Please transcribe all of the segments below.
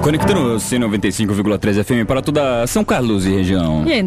Conectando o C95,3 FM para toda São Carlos e região. E em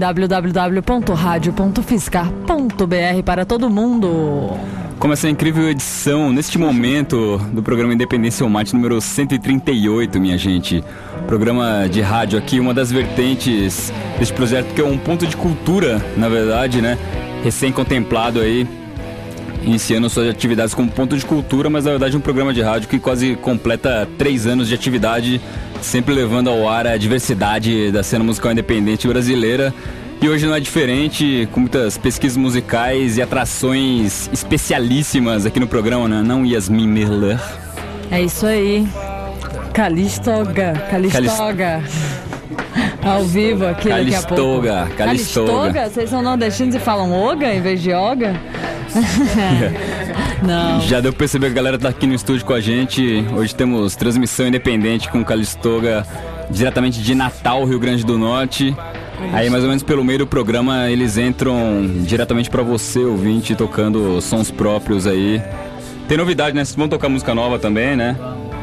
www.radio.fiscar.br para todo mundo. Com essa incrível edição, neste momento, do programa Independência ou Mate número 138, minha gente. Programa de rádio aqui, uma das vertentes deste projeto que é um ponto de cultura, na verdade, né? Recém-contemplado aí, iniciando suas atividades como ponto de cultura, mas na verdade um programa de rádio que quase completa 3 anos de atividade, sempre levando ao ar a diversidade da cena musical independente brasileira. E hoje não é diferente, com muitas pesquisas musicais e atrações especialíssimas aqui no programa, né? Não, Yasmin Merler? É isso aí. Calistoga. Ao vivo aqui daqui a pouco. Calistoga? Vocês são nordestinos e falam oga em vez de yoga? Não. Já deu pra perceber que a galera tá aqui no estúdio com a gente. Hoje temos transmissão independente com Calistoga, diretamente de Natal, Rio Grande do Norte. Aí mais ou menos pelo meio do programa eles entram diretamente pra você, ouvinte, tocando sons próprios aí. Tem novidade, né? Vocês vão tocar música nova também, né?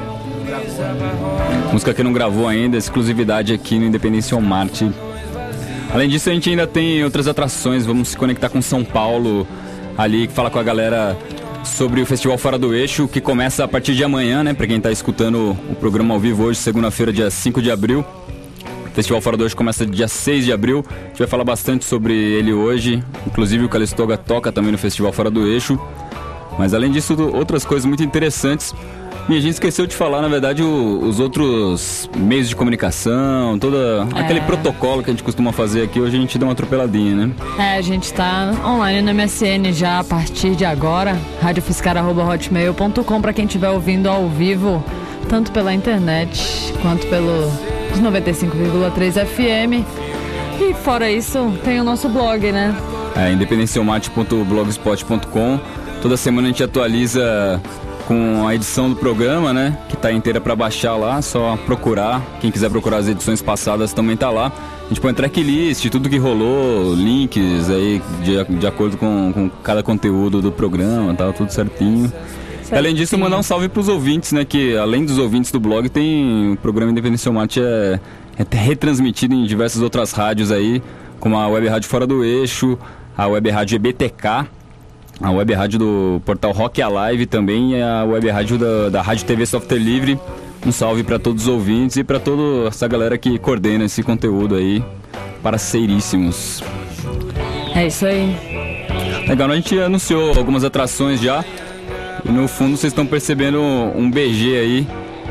Música que não gravou ainda, exclusividade aqui no Independência ou Marte. Além disso, a gente ainda tem outras atrações. Vamos se conectar com São Paulo ali, falar com a galera sobre o Festival Fora do Eixo, que começa a partir de amanhã, né? Pra quem tá escutando o programa ao vivo hoje, segunda-feira, dia 5 de abril. O Festival Fora do Eixo começa dia 6 de abril. A gente vai falar bastante sobre ele hoje. Inclusive o Calistoga toca também no Festival Fora do Eixo. Mas além disso, outras coisas muito interessantes. E a gente esqueceu de falar, na verdade, os outros meios de comunicação, aquele protocolo que a gente costuma fazer aqui. Hoje a gente dá uma atropeladinha, né? A gente tá online no MSN já a partir de agora, radiofiscar@hotmail.com, para quem estiver ouvindo ao vivo, tanto pela internet quanto pelo 95,3 FM. E fora isso, tem o nosso blog, né? independenciomate.blogspot.com. Toda semana a gente atualiza com a edição do programa, né? Que tá inteira para baixar lá, só procurar. Quem quiser procurar as edições passadas também tá lá. A gente põe tracklist, tudo que rolou, links aí de acordo com cada conteúdo do programa, tá tudo certinho. Além disso, mandar um salve pros ouvintes, né? Que além dos ouvintes do blog, tem o programa Independência ou Mate é retransmitido em diversas outras rádios aí, como a Web Rádio Fora do Eixo, a Web Rádio EBTK, a Web Rádio do portal Rock Alive também, e a Web Rádio da Rádio TV Software Livre. Um salve para todos os ouvintes e para toda essa galera que coordena esse conteúdo aí, parceiríssimos. É isso aí. Legal, a gente anunciou algumas atrações já. E no fundo vocês estão percebendo um BG aí.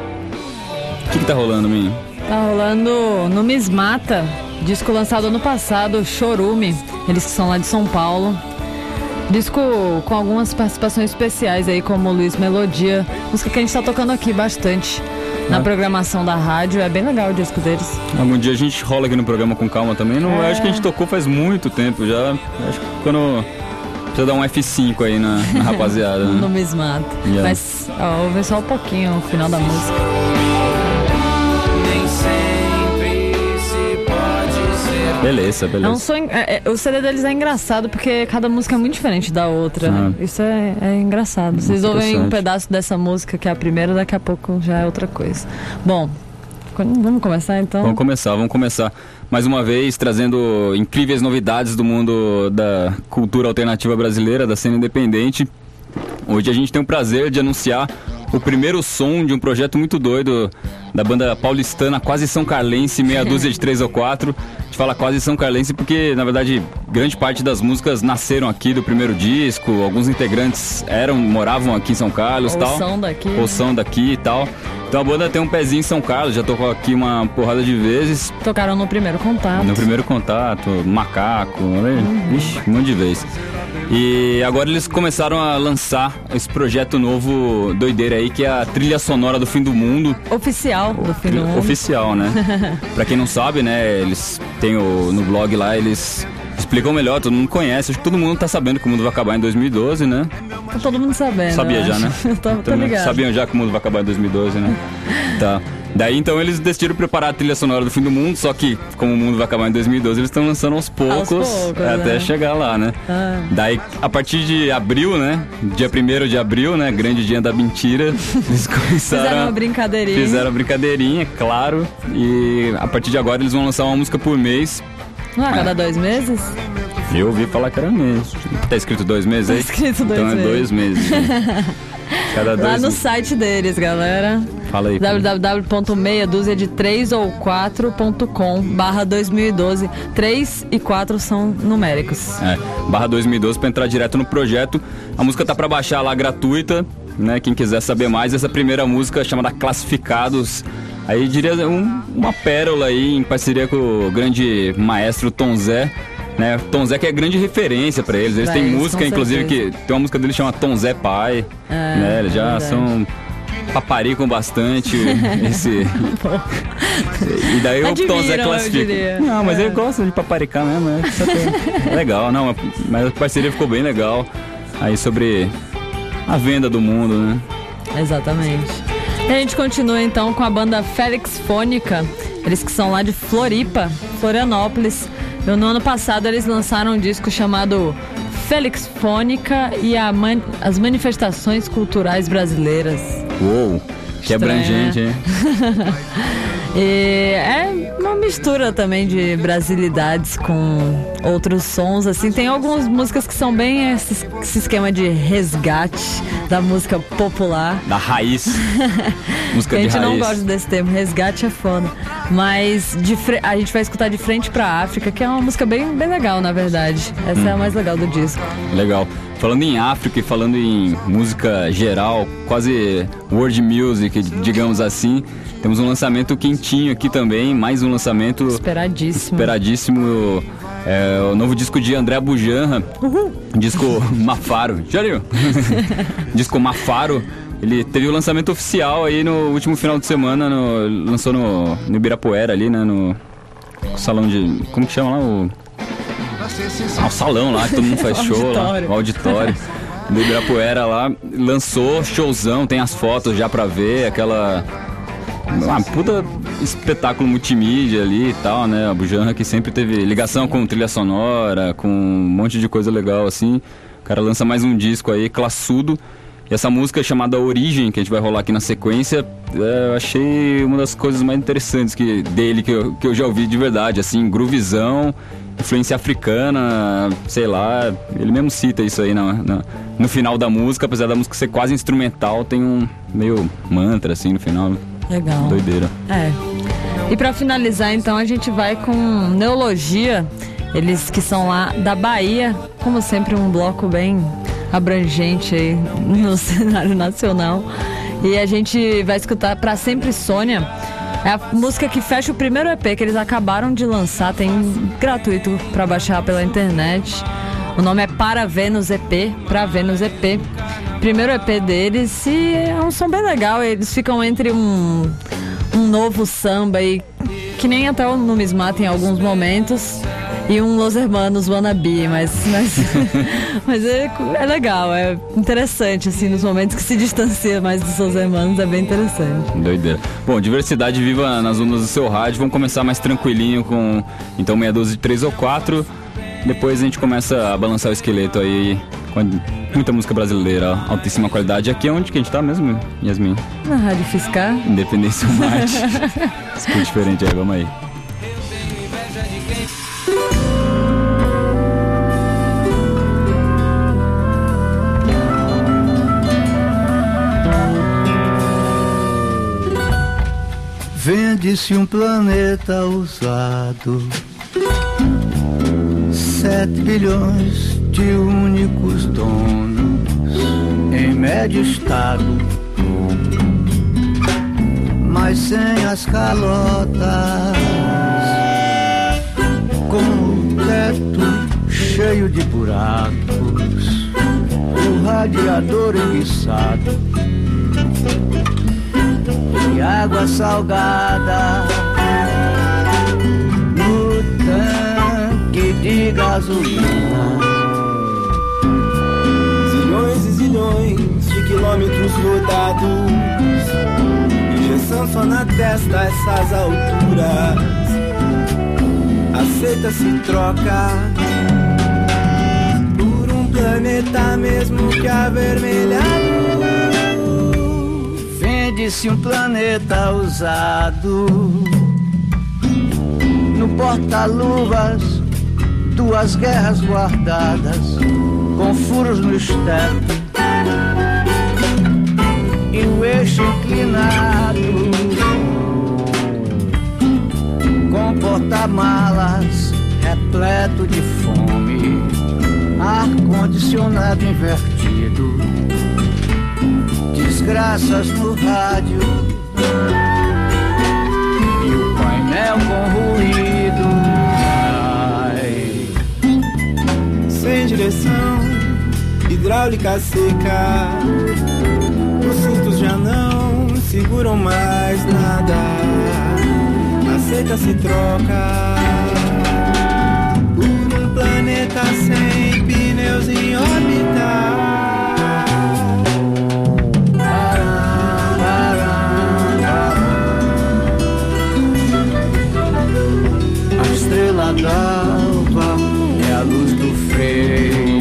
O que tá rolando, Minho? Tá rolando no Mismata, disco lançado ano passado, Chorume. Eles que são lá de São Paulo. Disco com algumas participações especiais aí, como Luiz Melodia. Música que a gente tá tocando aqui bastante na programação da rádio. É bem legal o disco deles. Algum dia a gente rola aqui no programa com calma também. Não, acho que a gente tocou faz muito tempo já. Acho que quando... Precisa dar um F5 aí na rapaziada, né? No Mismata. Yeah. Mas ouve só um pouquinho o final da música. Nem sempre se pode ser. Beleza. O CD deles é engraçado porque cada música é muito diferente da outra. Isso é engraçado. Vocês ouvem um pedaço dessa música que é a primeira, daqui a pouco já é outra coisa. Bom, vamos começar então? Vamos começar. Mais uma vez, trazendo incríveis novidades do mundo da cultura alternativa brasileira, da cena independente. Hoje a gente tem o prazer de anunciar o primeiro som de um projeto muito doido da banda paulistana Quase São Carlense, meia dúzia de 3 ou 4. A gente fala Quase São Carlense porque, na verdade, grande parte das músicas nasceram aqui do primeiro disco. Alguns integrantes moravam aqui em São Carlos e tal. Ou são daqui e tal. Então a banda tem um pezinho em São Carlos, já tocou aqui uma porrada de vezes. Tocaram no Primeiro Contato. Macaco, Ixi, um monte de vezes. E agora eles começaram a lançar esse projeto novo, doideira aí, que é a trilha sonora do Fim do Mundo. Oficial do Fim do Mundo. Oficial, né? Pra quem não sabe, né, eles têm no blog lá, eles explicam melhor, todo mundo conhece. Acho que todo mundo tá sabendo que o mundo vai acabar em 2012, né? Tá todo mundo sabendo. Sabia já, né? Tô ligado. Sabiam já que o mundo vai acabar em 2012, né? Tá. Daí então eles decidiram preparar a trilha sonora do Fim do Mundo, só que como o mundo vai acabar em 2012, eles estão lançando aos poucos até né? chegar lá, né? Daí a partir de abril, né? Dia 1º de abril, né? Grande dia da mentira, eles começaram... Fizeram uma brincadeirinha. Fizeram brincadeirinha, claro. E a partir de agora eles vão lançar uma música por mês. Não é cada 2 meses? Eu ouvi falar que era mês. Tá escrito 2 meses aí? Tá escrito 2 então meses. É 2 meses. Cada Lá 2 no site deles, galera. Fala aí. www.meiaduzia4.com/2012. 3 e 4 são numéricos. /2012 pra entrar direto no projeto. A música tá pra baixar lá gratuita, né? Quem quiser saber mais, essa primeira música chamada Classificados. Aí diria uma pérola aí em parceria com o grande maestro Tom Zé, né? Tom Zé que é grande referência pra eles. Eles têm música, inclusive, que tem uma música dele que chama Tom Zé Pai, né? Eles já são paparicam bastante esse. E daí o Tom Zé classifica. Não, mas ele gosta de paparicar mesmo, é legal, não, mas a parceria ficou bem legal. Aí sobre a venda do mundo, né? Exatamente. E a gente continua então com a banda Félix Fônica, eles que são lá de Floripa, Florianópolis. No ano passado eles lançaram um disco chamado Félix Fônica e as Manifestações Culturais Brasileiras. Uou, que abrangente, hein? E é uma mistura também de brasilidades com outros sons, assim. Tem algumas músicas que são bem esse esquema de resgate da música popular. Da raiz. Música de raiz. A gente não gosta desse termo, resgate é foda. Mas a gente vai escutar De Frente pra África, que é uma música bem, bem legal, na verdade. Essa é a mais legal do disco. Legal. Falando em África e falando em música geral, quase world music, digamos assim, temos um lançamento quentinho aqui também, mais um lançamento esperadíssimo, o novo disco de André Bujanra, disco Mafaro, Jarinho? Disco Mafaro, ele teve o lançamento oficial aí no último final de semana, lançou no Ibirapuera ali, né, no salão de, como que chama lá, o salão lá, que todo mundo faz show lá, o auditório do Ibirapuera lá, lançou showzão, tem as fotos já pra ver, aquela puta espetáculo multimídia ali e tal, né, a Bujanra que sempre teve ligação com trilha sonora, com um monte de coisa legal assim, o cara lança mais um disco aí, classudo, e essa música chamada Origem, que a gente vai rolar aqui na sequência, eu achei uma das coisas mais interessantes dele que eu já ouvi de verdade, assim, groovizão, influência africana, sei lá, ele mesmo cita isso aí no final da música, apesar da música ser quase instrumental, tem um meio mantra assim no final. Legal. Doideira. E pra finalizar então a gente vai com Neologia, eles que são lá da Bahia, como sempre um bloco bem abrangente aí no cenário nacional. E a gente vai escutar Pra Sempre Sônia. É a música que fecha o primeiro EP que eles acabaram de lançar, tem gratuito pra baixar pela internet. O nome é Para Vênus EP, Pra Vênus EP. Primeiro EP deles e é um som bem legal, eles ficam entre um novo samba e que nem até o Numismata em alguns momentos e um Los Hermanos Wannabe, mas é legal, é interessante assim, nos momentos que se distancia mais dos Los Hermanos, é bem interessante. Doideira. Bom, diversidade viva nas ondas do seu rádio, vamos começar mais tranquilinho com então meia dúzia de 3 ou 4, depois a gente começa a balançar o esqueleto aí com muita música brasileira, altíssima qualidade. Aqui é onde que a gente tá mesmo, Yasmin? Na Rádio Fiscar. Independência Marte. Ficou diferente aí, vamos aí. Vende-se um planeta usado, 7 bilhões de únicos donos, em médio estado, mas sem as calotas, com o teto cheio de buracos, o radiador enguiçado e água salgada no tanque de gasolina. Zilhões e zilhões de quilômetros rodados, coração só na testa, essas alturas. Aceita, se troca por um planeta mesmo que avermelhado. Vende-se um planeta usado. No porta-luvas, 2 guerras guardadas, com furos no estepe e o eixo inclinado, com porta-malas repleto de fome, ar-condicionado invertido, desgraças no rádio e o painel com ruído. Ai. Sem direção, hidráulica seca, os cintos já não seguram mais nada. Aceita, se troca por um planeta sem pneus em órbita. A estrela d'alva é a luz do freio.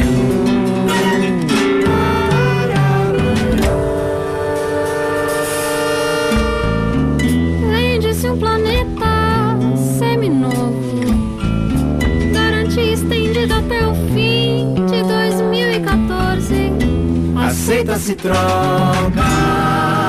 Vende-se um planeta seminovo, garantia estendida até o fim de 2014. Aceita, se troca.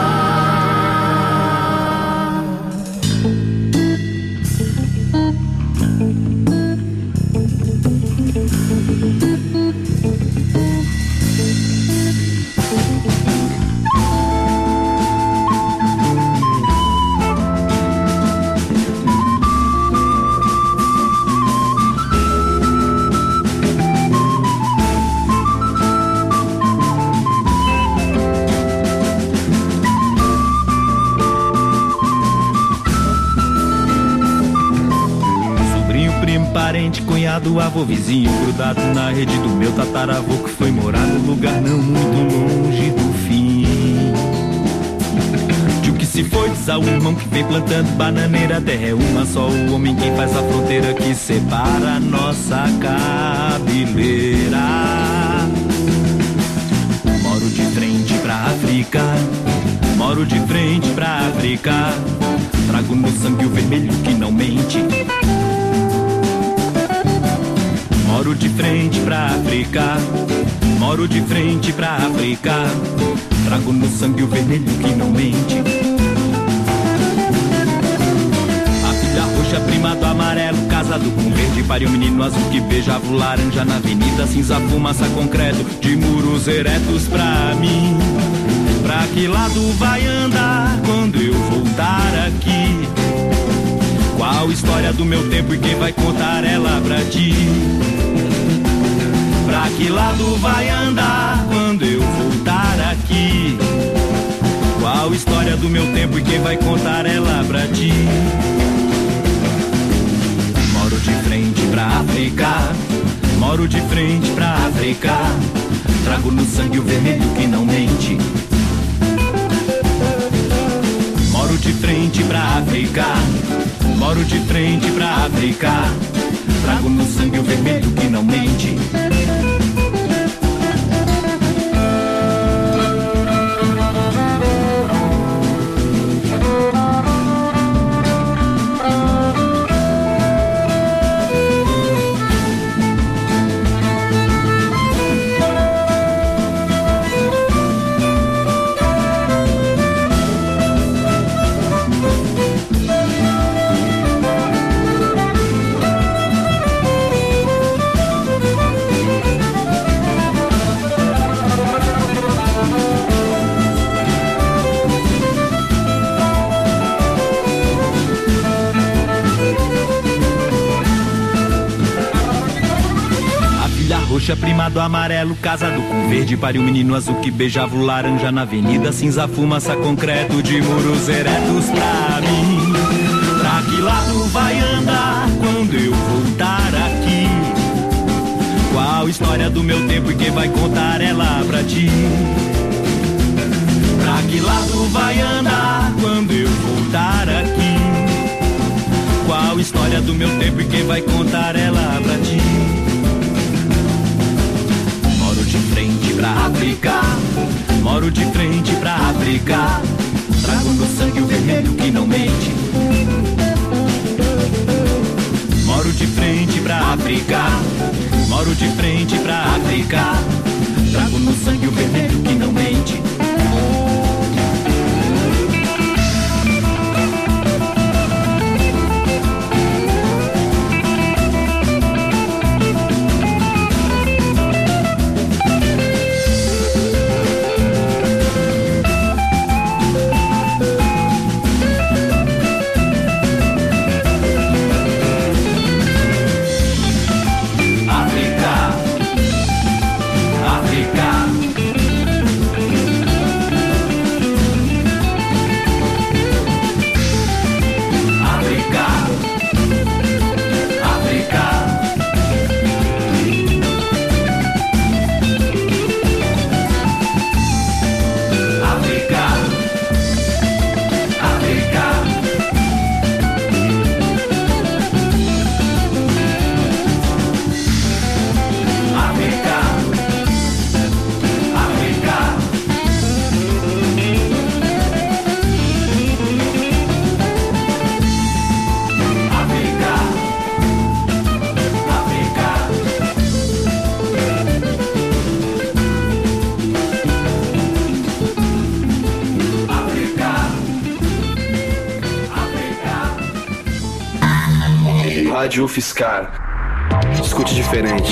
Parente, cunhado, avô, vizinho, grudado na rede do meu tataravô, que foi morar num lugar não muito longe do fim. Tio que se foi, diz ao irmão que vem plantando bananeira. A terra é uma só, o homem quem faz a fronteira que separa a nossa cabeleira. Moro de frente pra África, moro de frente pra África. Trago no sangue o vermelho que não mente. Moro de frente pra África, moro de frente pra África. Trago no sangue o vermelho que não mente. A filha roxa, prima do amarelo, casado com verde, pariu menino azul que beijava o laranja na avenida. Cinza, fumaça, concreto, de muros eretos pra mim. Pra que lado vai andar quando eu voltar aqui? Qual história do meu tempo e quem vai contar ela pra ti? Pra que lado vai andar quando eu voltar aqui? Qual história do meu tempo e quem vai contar ela pra ti? Moro de frente pra África, moro de frente pra África. Trago no sangue o vermelho que não mente. Moro de frente pra África, moro de frente pra África. Trago no sangue o vermelho que não mente. Prima do amarelo, casado com verde, pariu menino azul que beijava o laranja na avenida. Cinza, fumaça, concreto, de muros eretos pra mim. Pra que lado vai andar quando eu voltar aqui? Qual história do meu tempo e quem vai contar ela pra ti? Pra Pra que lado vai andar quando eu voltar aqui? Qual história do meu tempo e quem vai contar ela pra ti? Moro de frente pra África, moro de frente pra África. Trago no sangue o vermelho que não mente. Moro de frente pra África, moro de frente pra África. Trago no sangue o vermelho que não mente. Rádio UFSCar. Escute diferente.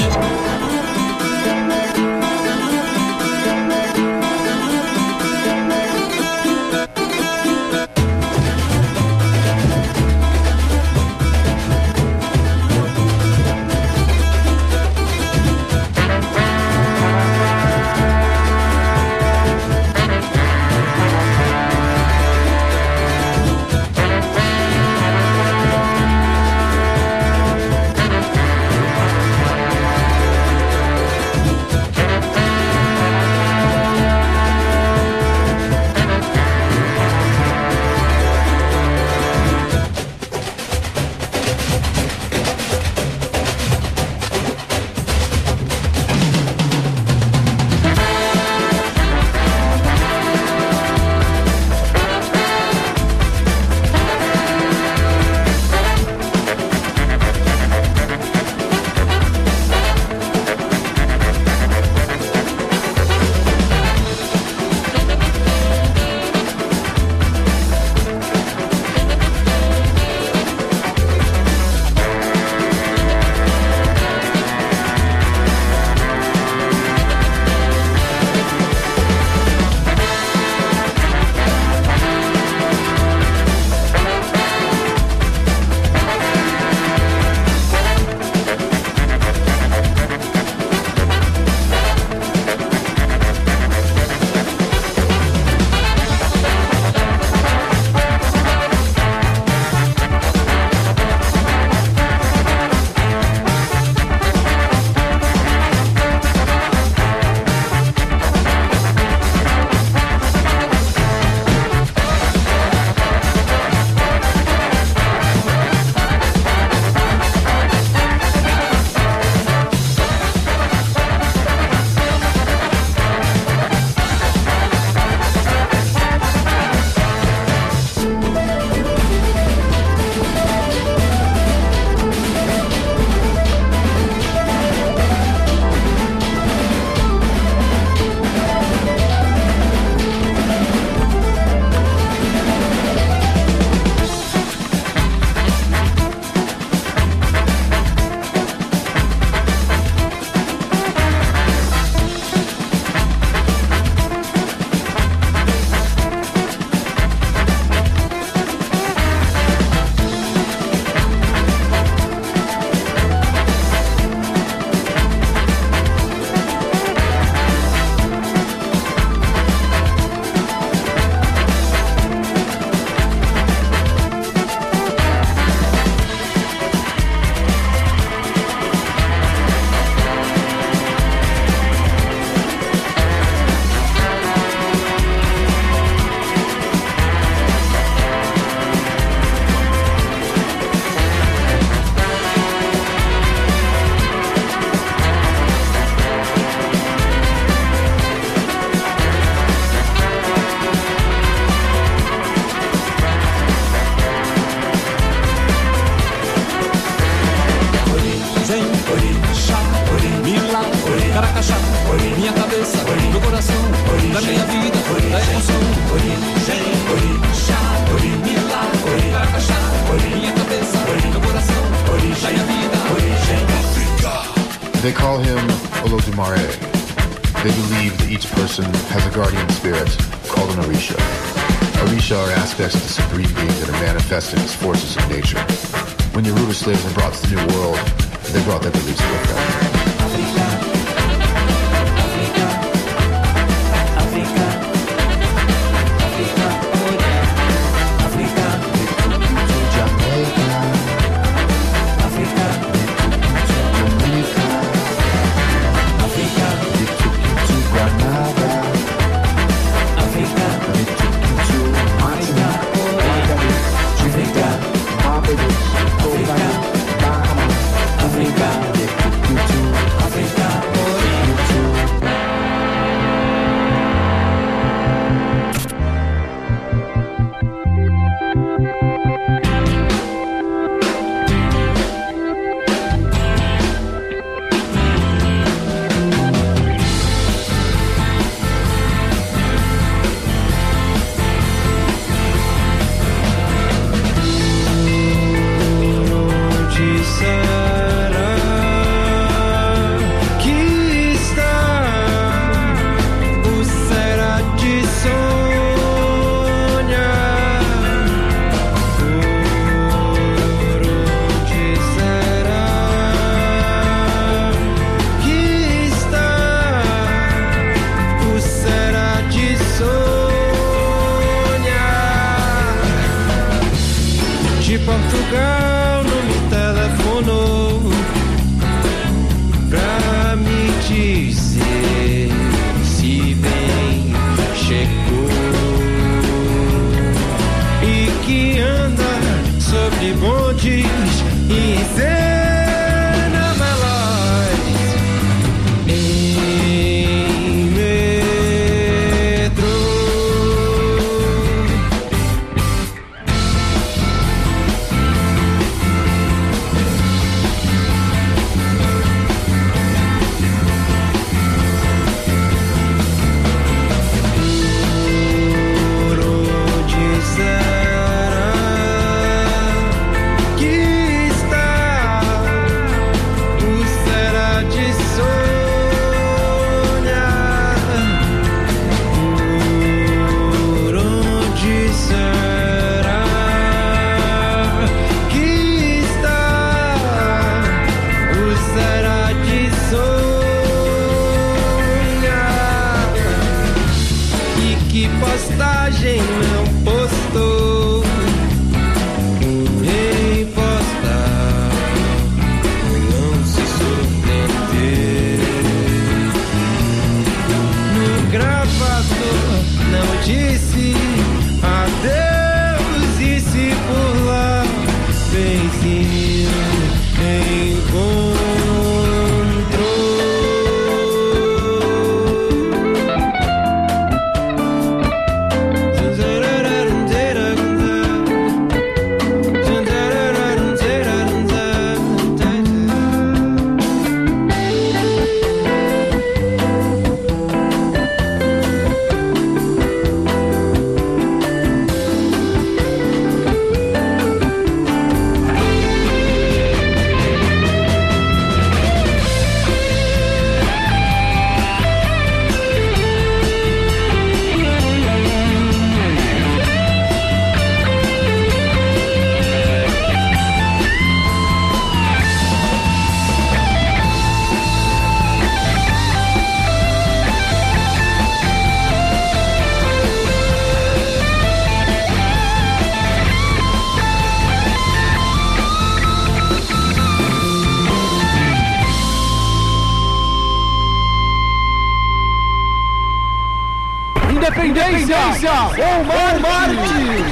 Caracachá, minha cabeça, meu coração, da minha vida, da emoção. Orixá, Orimilá, Caracachá, minha cabeça, meu coração, da minha vida. They call him Olodumare. They believe that each person has a guardian spirit called an Orisha. Orisha are aspects of the supreme being that are manifested as forces of nature. When the Yoruba slaves were brought to the New World, they brought their beliefs with them. Portugal não me telefonou pra me dizer se bem chegou e que anda sobre bondes e cena veloz em metrô. Postagem não postou em postal, não se surpreender. No gravador não disse adeus e se por lá benzinho encontrou. Independência ou Marte!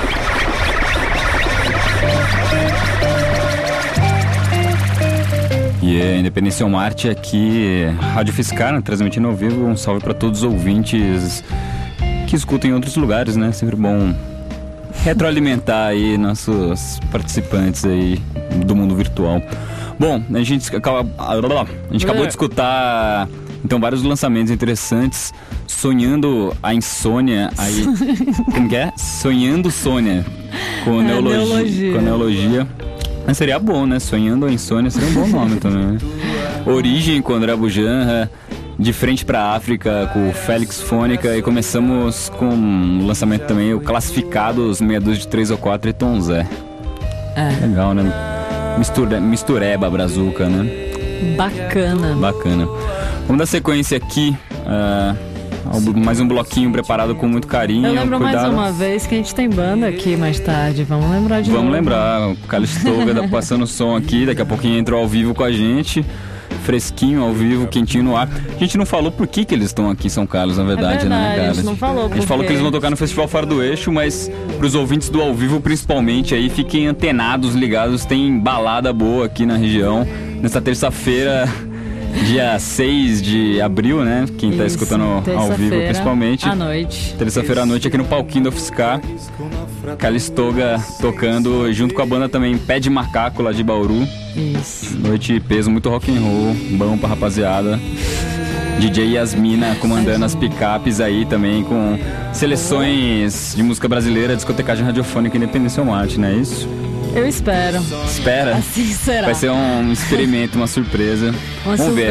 E a Independência ou Marte aqui, Rádio Fiscar, né, transmitindo ao vivo. Um salve para todos os ouvintes que escutam em outros lugares, né? Sempre bom retroalimentar aí nossos participantes aí do mundo virtual. Bom, a gente acabou de escutar então vários lançamentos interessantes. Sonhando a Insônia, aí como que é? Sonhando Sônia com Neologia. Mas seria bom, né? Sonhando a Insônia seria um bom nome também, né? Origem com André Bujanra, De Frente pra África com o Félix Fônica, e começamos com um lançamento também, o Classificados, meia dúzia de 3 ou 4 e Tom Zé. Legal, né? Mistureba brazuca, né? Bacana. Vamos dar sequência aqui. Mais um bloquinho preparado com muito carinho. Eu lembro cuidado. Mais uma vez que a gente tem banda aqui mais tarde. Vamos lembrar de novo. Vamos lembrar. O Calistoga tá passando o som aqui. Daqui a pouquinho entrou ao vivo com a gente. Fresquinho, ao vivo, quentinho no ar. A gente não falou por que eles estão aqui em São Carlos, na verdade, né, cara? A gente não falou. A gente falou que eles vão tocar no Festival Fora do Eixo, mas pros ouvintes do ao vivo, principalmente, aí fiquem antenados, ligados. Tem balada boa aqui na região. Nesta terça-feira, dia 6 de abril, né? Quem tá escutando ao vivo, principalmente. À noite. Terça-feira à noite aqui no palquinho do UFSCar. Calistoga tocando junto com a banda também Pé de Macaco lá de Bauru. Isso. Noite de peso, muito rock and roll, bom pra rapaziada. DJ Yasmina comandando as picapes aí também, com seleções de música brasileira, discotecagem radiofônica e Independência ou Marte, não é isso? Eu espero. Espera? Assim será. Vai ser um experimento, uma surpresa. Vamos ver.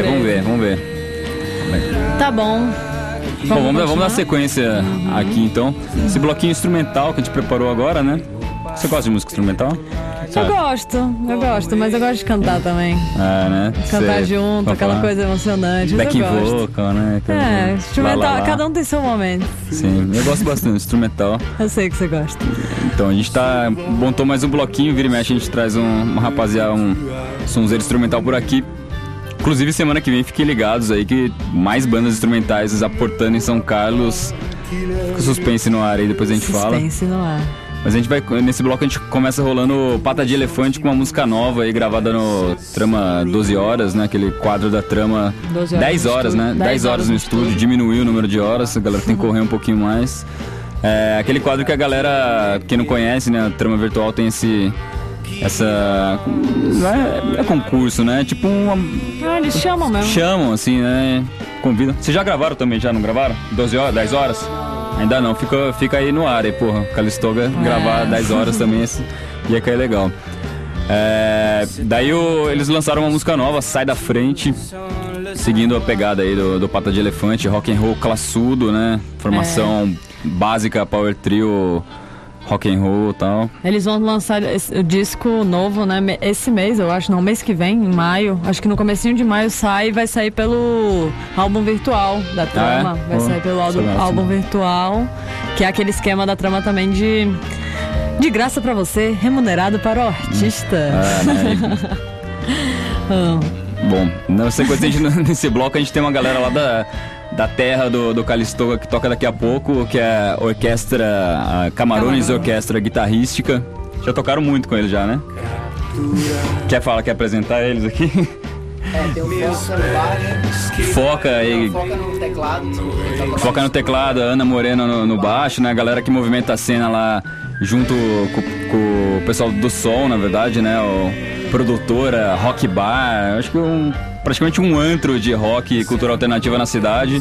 Tá bom. Vamos dar sequência aqui então. Esse bloquinho instrumental que a gente preparou agora, né? Você gosta de música instrumental? Eu gosto, mas eu gosto de cantar também. Né? Cantar junto, aquela coisa emocionante. Back vocal, né? Instrumental, cada um tem seu momento. Sim, eu gosto bastante de instrumental. Eu sei que você gosta. Então a gente montou mais um bloquinho, vira e mexe, a gente traz uma rapaziada, um sonzeiro instrumental por aqui. Inclusive semana que vem fiquem ligados aí que mais bandas instrumentais aportando em São Carlos. Fica suspense no ar aí, depois a gente fala. Suspense no ar. Mas a gente vai, nesse bloco a gente começa rolando Pata de Elefante com uma música nova aí, gravada no Trama 12 Horas, né? Aquele quadro da Trama 10 horas, né? 10 horas no estúdio, diminuiu o número de horas, a galera tem que correr um pouquinho mais. Aquele quadro que a galera, quem não conhece, né? A Trama Virtual tem essa... Não é concurso, né? Tipo eles chamam mesmo. Chamam, assim, né? Convidam. Vocês já gravaram também, já não gravaram? 12 horas, 10 horas? Ainda não, fica aí no ar aí, porra. Calistoga gravar 10 horas também ia cair legal. Daí eles lançaram uma música nova, Sai da Frente, seguindo a pegada aí do Pata de Elefante, rock and roll classudo, né? Formação básica, power trio, rock and roll e tal. Eles vão lançar o disco novo, né? Esse mês, eu acho, não, mês que vem, em maio. Acho que no comecinho de maio vai sair pelo álbum virtual da Trama. Vai sair pelo álbum virtual, que é aquele esquema da Trama também de graça pra você, remunerado para o artista. Bom, nesse bloco a gente tem uma galera lá da terra do Calistoga que toca daqui a pouco, que é a orquestra Camarones Orquestra Guitarrística. Já tocaram muito com eles já, né? Quer apresentar eles aqui? Tem o Foca no baixo. Foca no teclado. Foca no teclado, Ana Moreno no baixo, né? A galera que movimenta a cena lá junto com o pessoal do som, na verdade, né? Produtora, Rock Bar, acho que praticamente um antro de rock e cultura alternativa na cidade.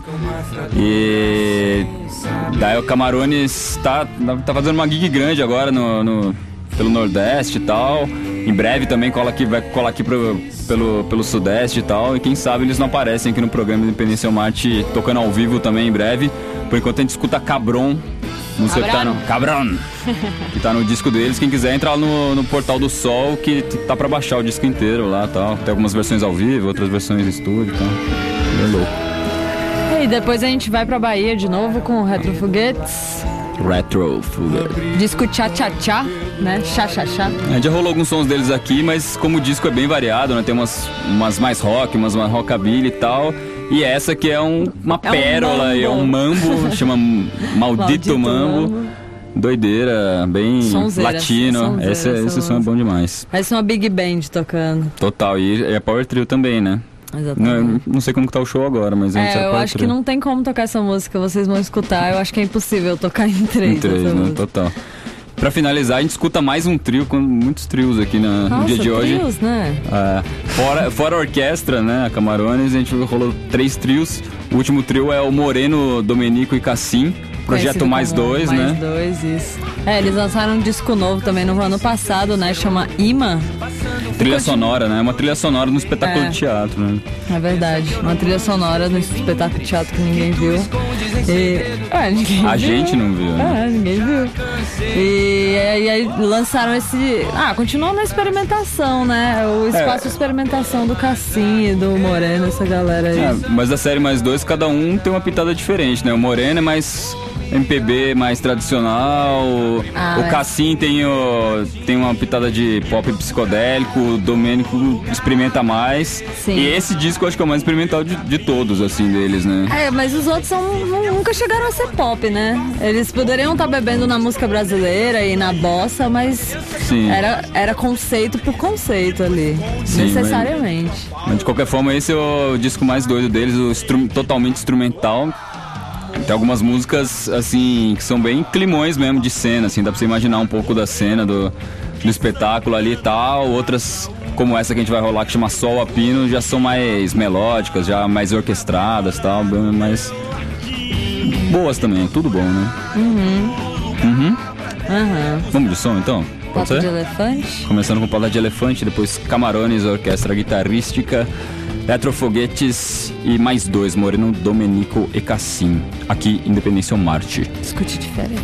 E daí o Camarones tá fazendo uma gig grande agora pelo Nordeste e tal. Em breve também vai colar aqui pelo Sudeste e tal. E quem sabe eles não aparecem aqui no programa Independência ou Marte, tocando ao vivo também em breve. Por enquanto a gente escuta Cabron. Música que tá no Cabron, que tá no disco deles. Quem quiser entrar no Portal do Sol, que tá pra baixar o disco inteiro lá, tal. Tem algumas versões ao vivo, outras versões em estúdio, então é louco. E depois a gente vai pra Bahia de novo com o Retro Foguetes. Disco Tchá-Tchá-Tchá, né? Chá-Chá-Chá. Já rolou alguns sons deles aqui, mas como o disco é bem variado, né? Tem umas mais rock, umas mais rockabilly e tal. E essa que é uma pérola, é um mambo, chama Maldito Mambo. Doideira, bem sonzeira, latino. Esse som é bom demais. Parece uma Big Band tocando. Total, e é Power Trio também, né? Exatamente. Não sei como que tá o show agora, mas eu acho que não tem como tocar essa música, vocês vão escutar. Eu acho que é impossível tocar em três, né? Total. Pra finalizar, a gente escuta mais um trio, com muitos trios aqui no dia de hoje. Trios, né? Fora a orquestra, né, a Camarões, a gente rolou 3 trios. O último trio é o Moreno, Domenico e Cassim. Projeto Mais 2, né? Mais 2, isso. Eles lançaram um disco novo também no ano passado, né? Chama Ima. Trilha sonora, né? Uma trilha sonora no espetáculo de teatro, né? É verdade. Uma trilha sonora no espetáculo de teatro que ninguém viu. A gente não viu, né? Ninguém viu. E aí lançaram esse... continuam na experimentação, né? O espaço de experimentação do Cassim e do Moreno, essa galera aí. Mas da série Mais 2, cada um tem uma pitada diferente, né? O Moreno é mais MPB, mais tradicional. O Cassim tem uma pitada de pop psicodélico. O Domênico experimenta mais. Sim. E esse disco eu acho que é o mais experimental de todos, assim, deles, né? Mas os outros nunca chegaram a ser pop, né? Eles poderiam estar bebendo na música brasileira e na bossa, mas era conceito por conceito ali. Sim, necessariamente. Mas de qualquer forma, esse é o disco mais doido deles, totalmente instrumental. Tem algumas músicas, assim, que são bem climões mesmo de cena, assim, dá pra você imaginar um pouco da cena do espetáculo ali e tal. Outras, como essa que a gente vai rolar, que chama Sol a Pino, já são mais melódicas, já mais orquestradas e tal, mais boas também, tudo bom, né? Vamos de som, então? Pode Pata ser? de Elefante? Começando com Pata de Elefante, depois Camarões, orquestra guitarrística, Eletrofoguetes e Mais 2, Moreno, Domenico e Cassim, aqui Independência ou Marte. Escute diferente.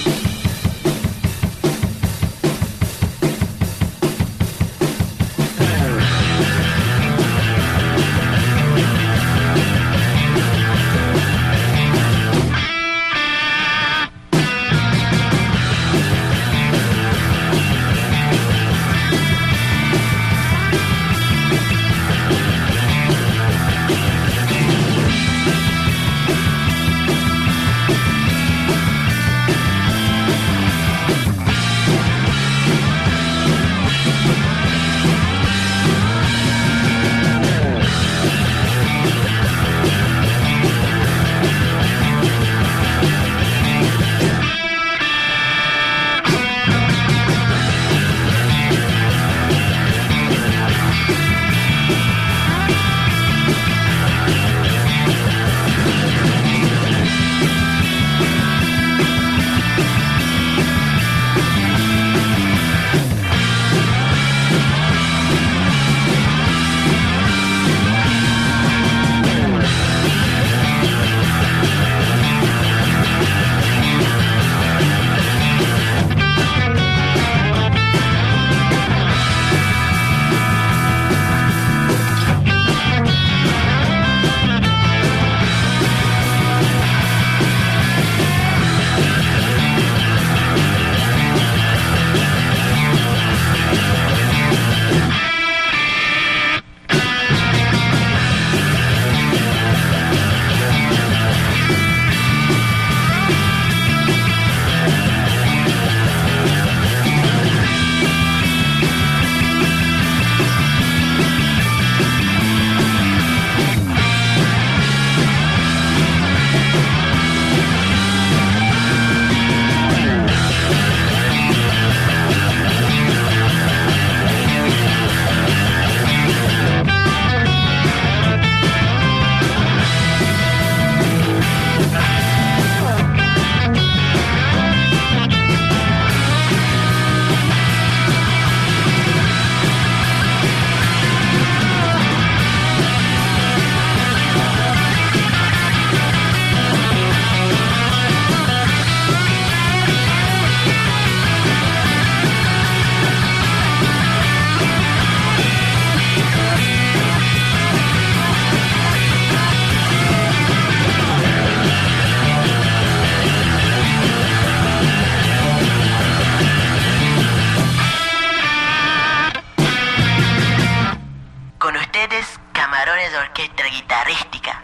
orquesta guitarrística.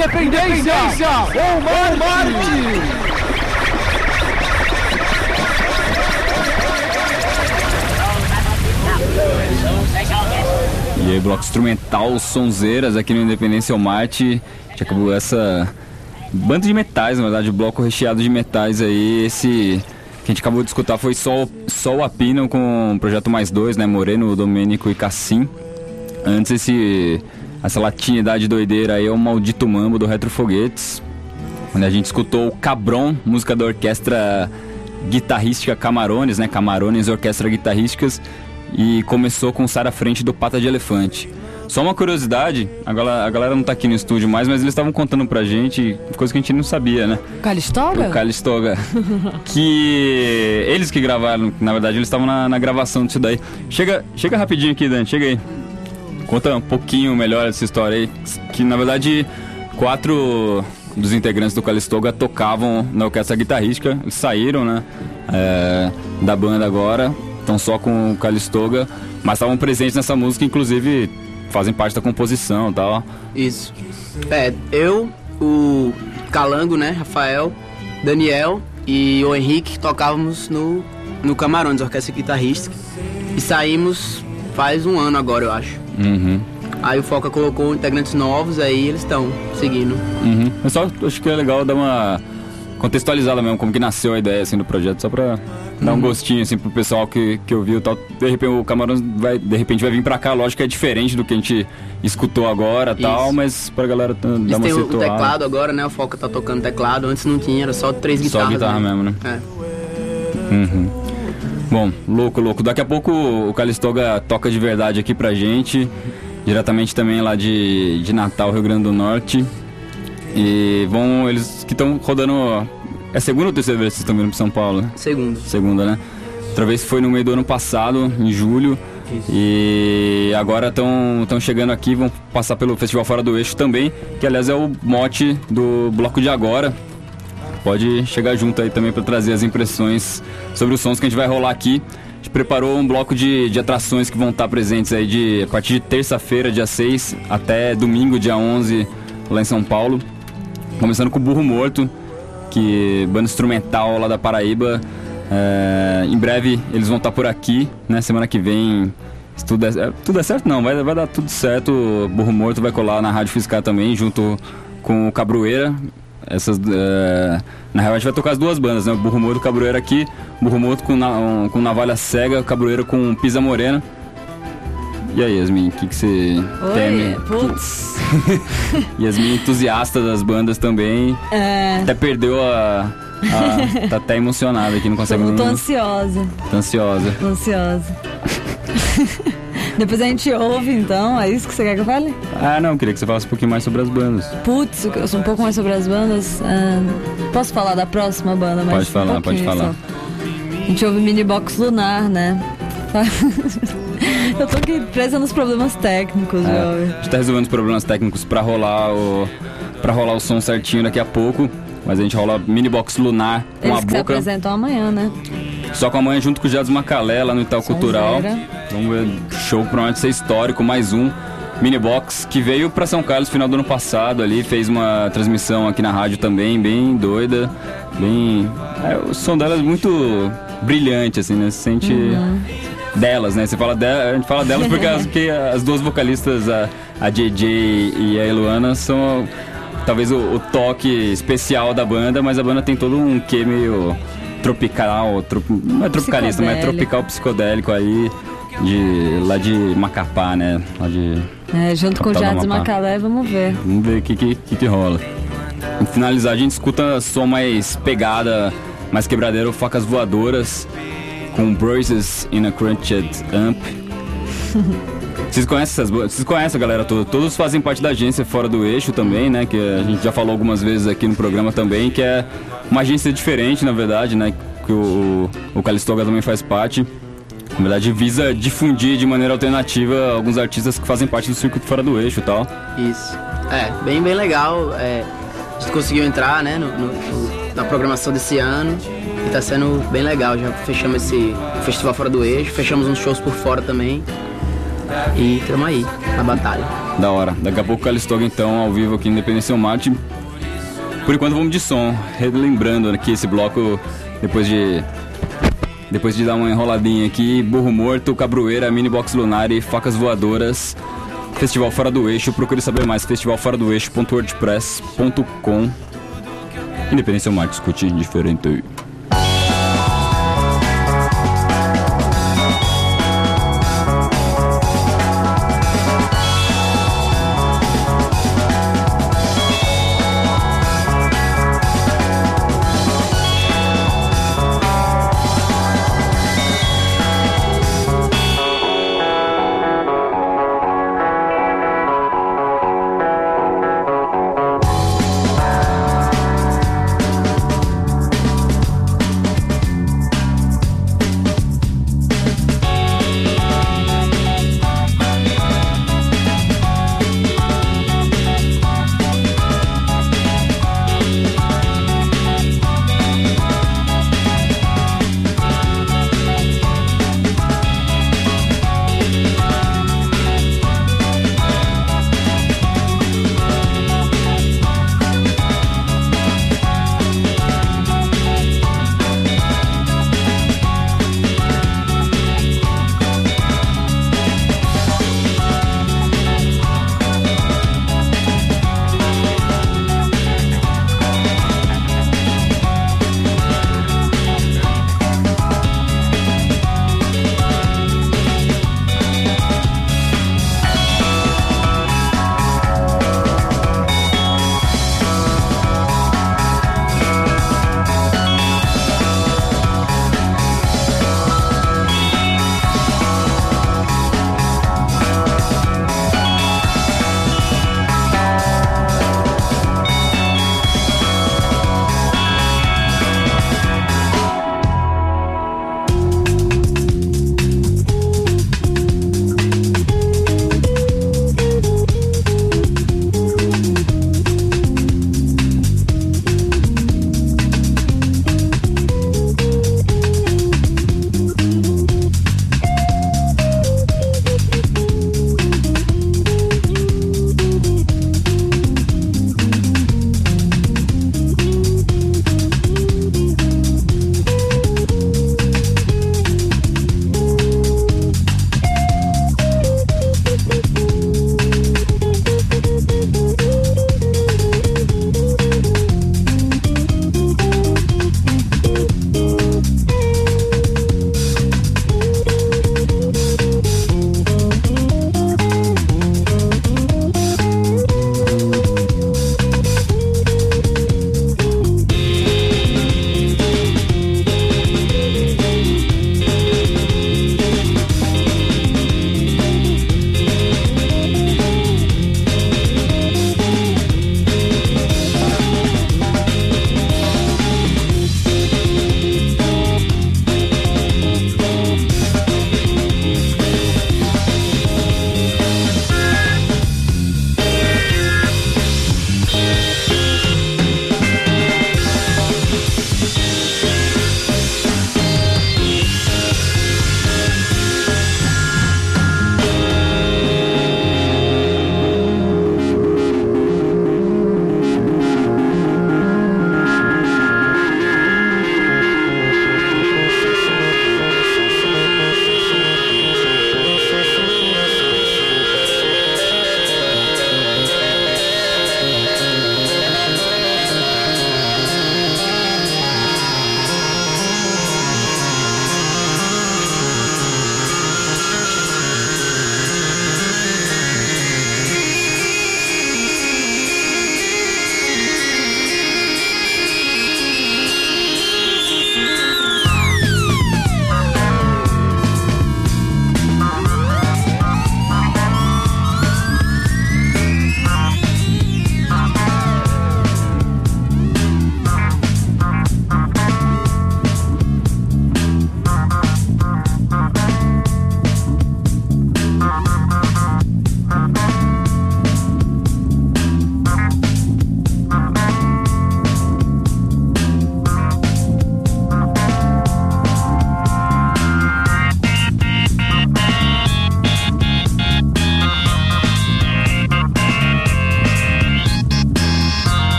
Independência ou Marte! E aí, bloco instrumental, sonzeiras aqui no Independência ou Marte. Já acabou essa banda de metais, na verdade, bloco recheado de metais aí. Esse que a gente acabou de escutar foi Sol Apinam com o Projeto Mais 2, né? Moreno, Domênico e Cassim. Antes essa latinidade doideira aí é o Maldito Mambo do Retrofoguetes, onde a gente escutou o Cabron, música da orquestra guitarrística Camarones, né? Camarones, orquestra guitarrísticas. E começou com Sai da Frente do Pata de Elefante. Só uma curiosidade, a galera não tá aqui no estúdio mais, mas eles estavam contando pra gente coisa que a gente não sabia, né? Calistoga? O Calistoga. Que eles que gravaram, na verdade eles estavam na gravação disso daí. Chega rapidinho aqui, Dani, chega aí. Conta um pouquinho melhor essa história aí, que na verdade 4 dos integrantes do Calistoga tocavam na orquestra guitarrística, eles saíram, né, da banda agora, estão só com o Calistoga, mas estavam presentes nessa música, inclusive fazem parte da composição e tal. Isso. Eu, o Calango, né, Rafael, Daniel e o Henrique tocávamos no Camarones, orquestra guitarrística, e saímos faz um ano agora, eu acho. Uhum. Aí o Foca colocou integrantes novos, aí eles estão seguindo. Uhum. Eu só acho que é legal dar uma contextualizada mesmo, como que nasceu a ideia assim, do projeto, só pra dar um gostinho assim, pro pessoal que ouviu e tal. De repente o Camarões vai vir pra cá, lógico que é diferente do que a gente escutou agora e tal, mas pra galera dar uma tem situada. O teclado agora, né? O Foca tá tocando teclado, antes não tinha, era só 3 guitarras. Só guitarra, né? Mesmo, né? Uhum. Bom, louco. Daqui a pouco o Calistoga toca de verdade aqui pra gente, diretamente também lá de Natal, Rio Grande do Norte. E eles que estão rodando. É a segunda ou terceira vez que vocês estão vindo pra São Paulo? Segunda, né? Outra vez foi no meio do ano passado, em julho. Isso. E agora estão chegando aqui, vão passar pelo Festival Fora do Eixo também, que aliás é o mote do Bloco de Agora. Pode chegar junto aí também para trazer as impressões sobre os sons que a gente vai rolar aqui. A gente preparou um bloco de atrações que vão estar presentes aí a partir de terça-feira, dia 6, até domingo, dia 11, lá em São Paulo. Começando com o Burro Morto, que banda instrumental lá da Paraíba. Em breve eles vão estar por aqui, né? Semana que vem, se tudo é certo, não, vai dar tudo certo. O Burro Morto vai colar na Rádio Fiscal também, junto com o Cabroeira. Na real a gente vai tocar as duas bandas, né? O Burro Morto e o Cabroeira aqui. Burro Morto com Navalha Cega, Cabroeira com Pisa Morena. E aí, Yasmin, o que você teme? Putz. Yasmin, entusiasta das bandas também. Até perdeu tá até emocionada aqui, não consegue nem... Tô ansiosa. Tô ansiosa. Depois a gente ouve, então. É isso que você quer que eu fale? Não, queria que você falasse um pouquinho mais sobre as bandas. Putz, eu sou um pouco mais sobre as bandas. Posso falar da próxima banda? Pode falar. Só. A gente ouve Minibox Lunar, né? Eu tô aqui presa nos problemas técnicos, A gente tá resolvendo os problemas técnicos pra rolar o som certinho daqui a pouco. Mas a gente rola Minibox Lunar com Eles a boca. Se apresentam amanhã, né? Só com amanhã junto com o Jads Macalé lá no Itaú Cultural. Vamos ver, show provavelmente ser histórico, mais um Minibox que veio pra São Carlos no final do ano passado ali, fez uma transmissão aqui na rádio também, bem doida, o som delas é muito brilhante, assim, né? Se sente delas, né? A gente fala delas porque as duas vocalistas, a JJ e a Eluana, são talvez o toque especial da banda, mas a banda tem todo um quê meio tropical, não é tropicalista, mas é tropical psicodélico aí, lá de Macapá, né? Lá de junto com o Jads Macalé, vamos ver. Vamos ver o que rola. Pra finalizar, a gente escuta som mais pegada, mais quebradeiro, Facas Voadoras, com Braces in a Crunched Amp. Vocês conhecem a galera toda? Todos fazem parte da agência Fora do Eixo também, né? Que a gente já falou algumas vezes aqui no programa também, que é uma agência diferente, na verdade, né? Que o Calistoga também faz parte. Na verdade, visa difundir de maneira alternativa alguns artistas que fazem parte do circuito Fora do Eixo e tal. Isso. Bem legal. A gente conseguiu entrar, né, na programação desse ano e tá sendo bem legal. Já fechamos esse Festival Fora do Eixo, fechamos uns shows por fora também. E tamo aí, na batalha. Da hora. Daqui a pouco o Calistoga, então, ao vivo aqui no Independência Marte. Por enquanto vamos de som. Relembrando aqui esse bloco, depois de dar uma enroladinha aqui, Burro Morto, Cabroeira, Mini Box Lunar e Facas Voadoras. Festival Fora do Eixo. Procure saber mais, festivalforadoeixo.wordpress.com. Independência Marte, escute diferente.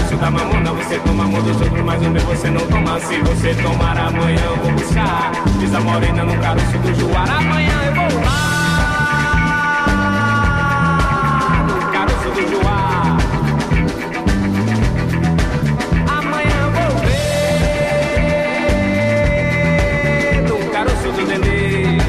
caroço da mamona. Você toma amor dos outros, mas o meu você não toma. Se você tomar amanhã eu vou buscar. Diz a morena no caroço do Juara. Amanhã eu vou lá no caroço do Juara. Amanhã eu vou ver no caroço do Dendê.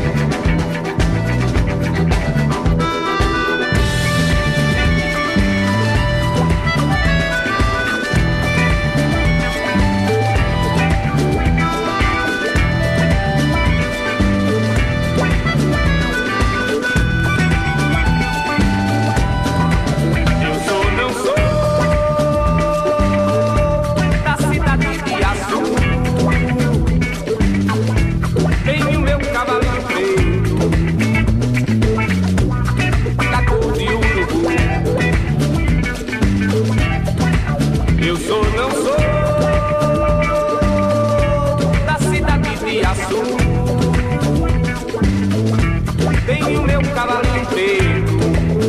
Tenho meu cavalinho preto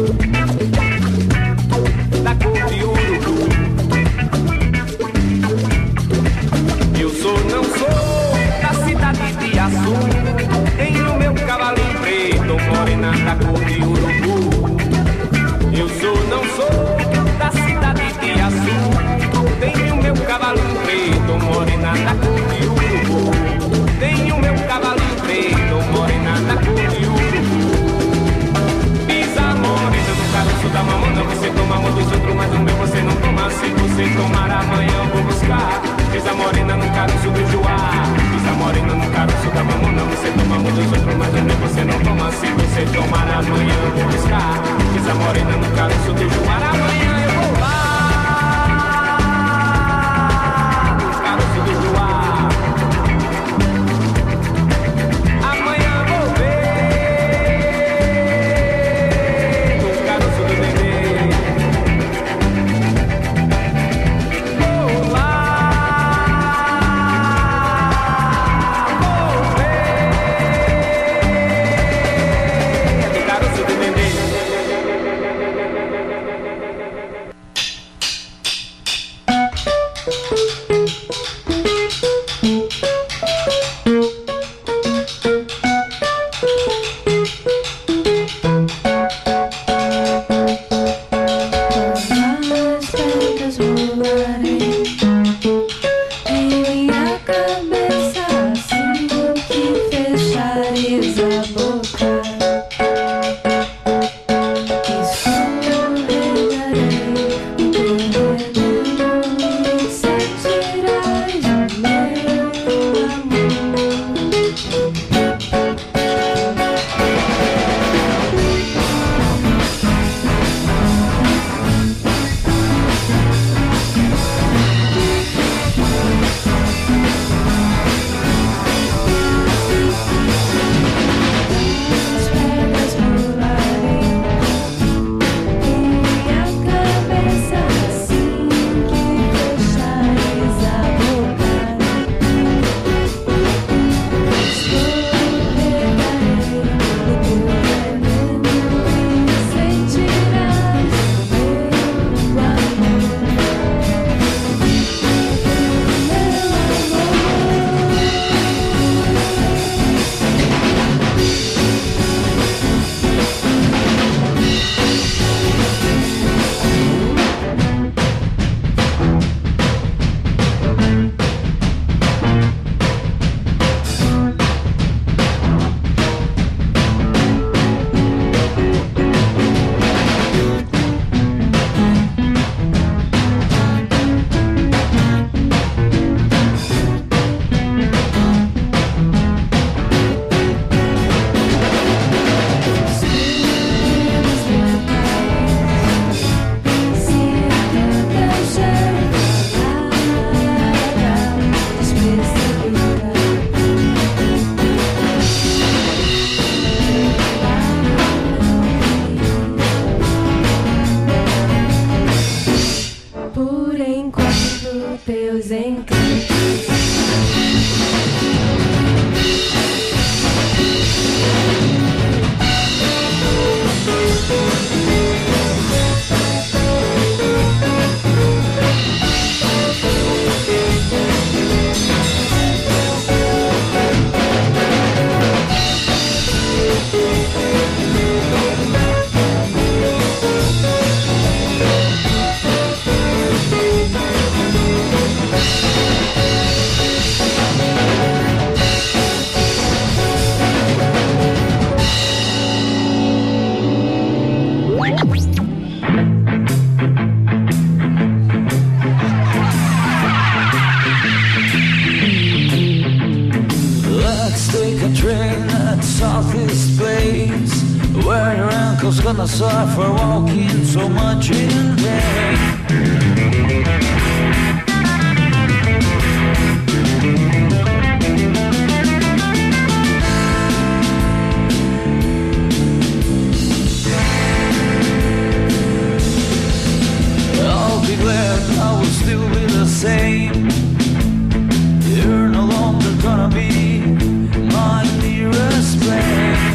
da cor de urubu. Eu não sou da cidade de Açu. Tenho meu cavalinho preto, morena da cor de urubu. Eu não sou da cidade de Açu. Tenho meu cavalinho preto, morena da cor de urubu. Tenho meu cavalinho preto, morena da cor de urubu. Caroço da mamona, você toma amor dos outros, mas o meu você não toma. Se você tomar amanhã eu vou buscar. Fiz a morena no caroço do Juá. Fiz a morena no caroço da mamona, você toma amor dos outros, mas o meu você não toma. Se você tomar amanhã eu vou buscar. Fiz a morena no caroço do Juá. Amanhã eu vou lá no caroço do Juá. gonna suffer walking so much in vain. I'll be glad I will still be the same. You're no longer gonna be my nearest friend.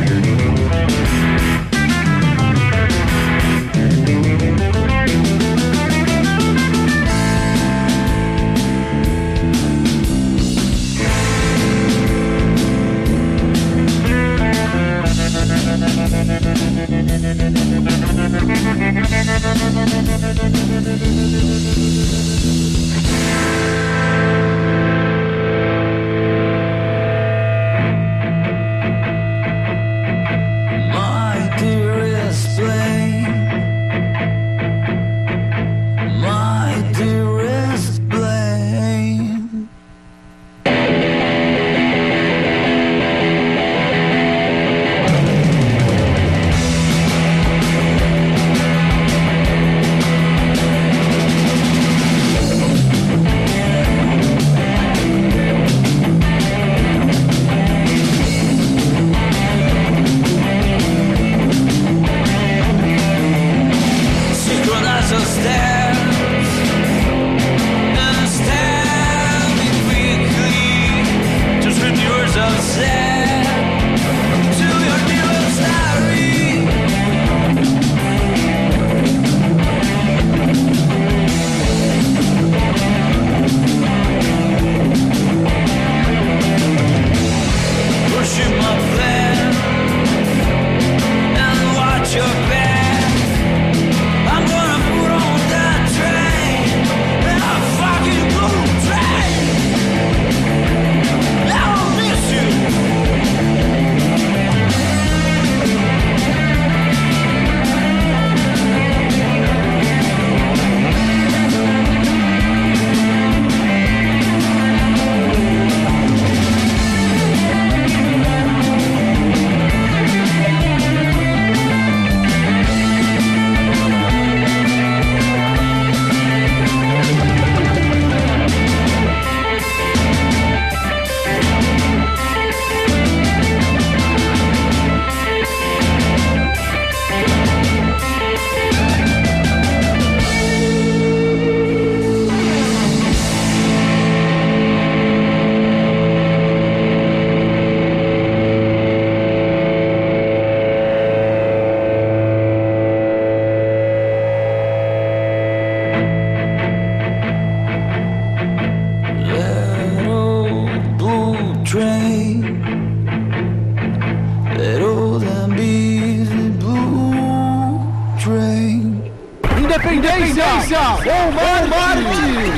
Independência ou Marte!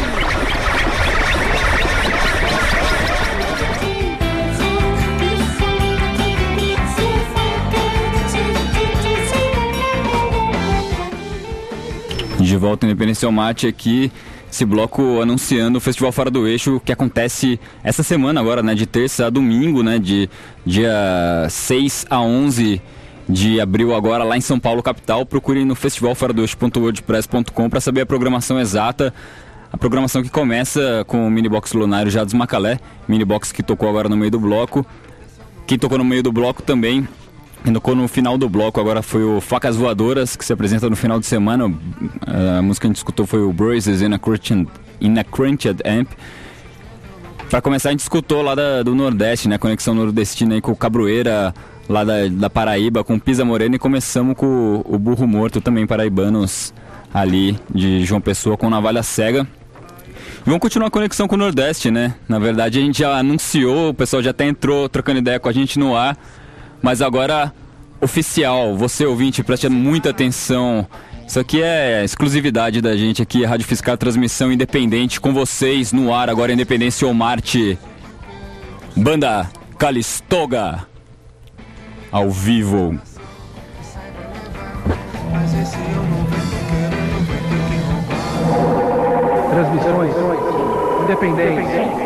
De volta Independência ou Mate aqui, esse bloco anunciando o Festival Fora do Eixo, que acontece essa semana agora, né, de terça a domingo, né, de dia 6 a 11 de abril agora, lá em São Paulo, capital. Procurem no festivalforadoeixo.wordpress.com para saber a programação exata. A programação que começa com o Minibox Lunário já dos Macalé, Minibox que tocou agora no meio do bloco. Quem tocou no meio do bloco também, quem tocou no final do bloco agora foi o Facas Voadoras, que se apresenta no final de semana. A música que a gente escutou foi o Bruises in a Crunched Amp. Para começar, a gente escutou lá do Nordeste, né? Conexão nordestina aí com o Cabroeira, lá da Paraíba, com Pisa Morena, e começamos com o Burro Morto, também paraibanos ali de João Pessoa, com Navalha Cega. E vamos continuar a conexão com o Nordeste, né? Na verdade, a gente já anunciou, o pessoal já até entrou trocando ideia com a gente no ar, mas agora, oficial, você ouvinte, preste muita atenção. Isso aqui é exclusividade da gente aqui, Rádio Fiscal, transmissão independente, com vocês no ar, agora Independência ou Marte. Banda Calistoga, ao vivo. Transmissões independentes.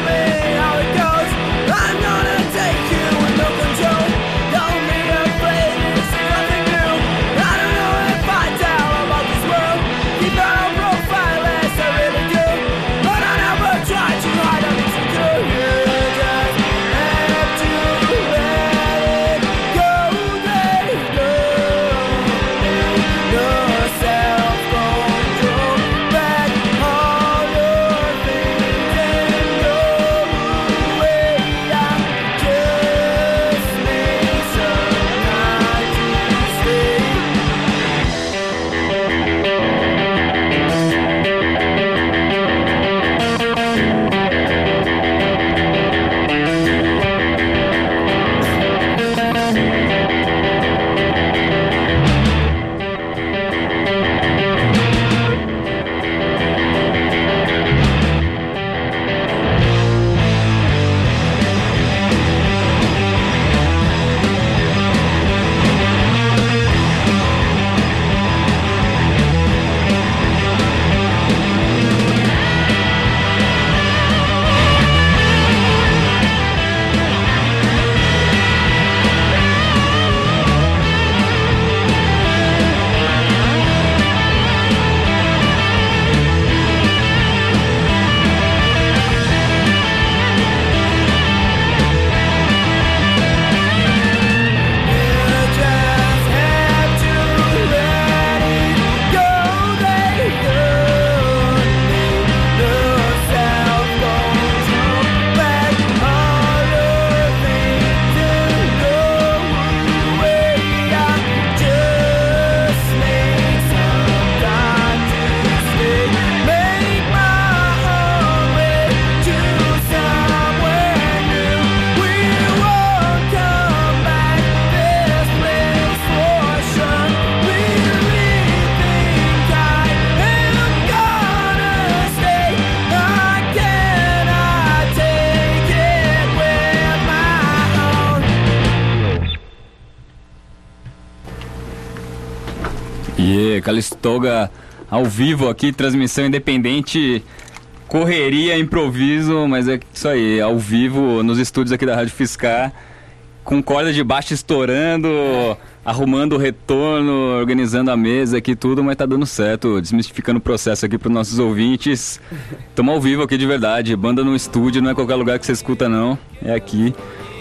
Calistoga ao vivo aqui, transmissão independente, correria, improviso, mas é isso aí, ao vivo nos estúdios aqui da Rádio Fiscar, com corda de baixo estourando, arrumando o retorno, organizando a mesa aqui, tudo, mas tá dando certo, desmistificando o processo aqui para os nossos ouvintes. Estamos ao vivo aqui de verdade, banda no estúdio, não é qualquer lugar que você escuta não, é aqui.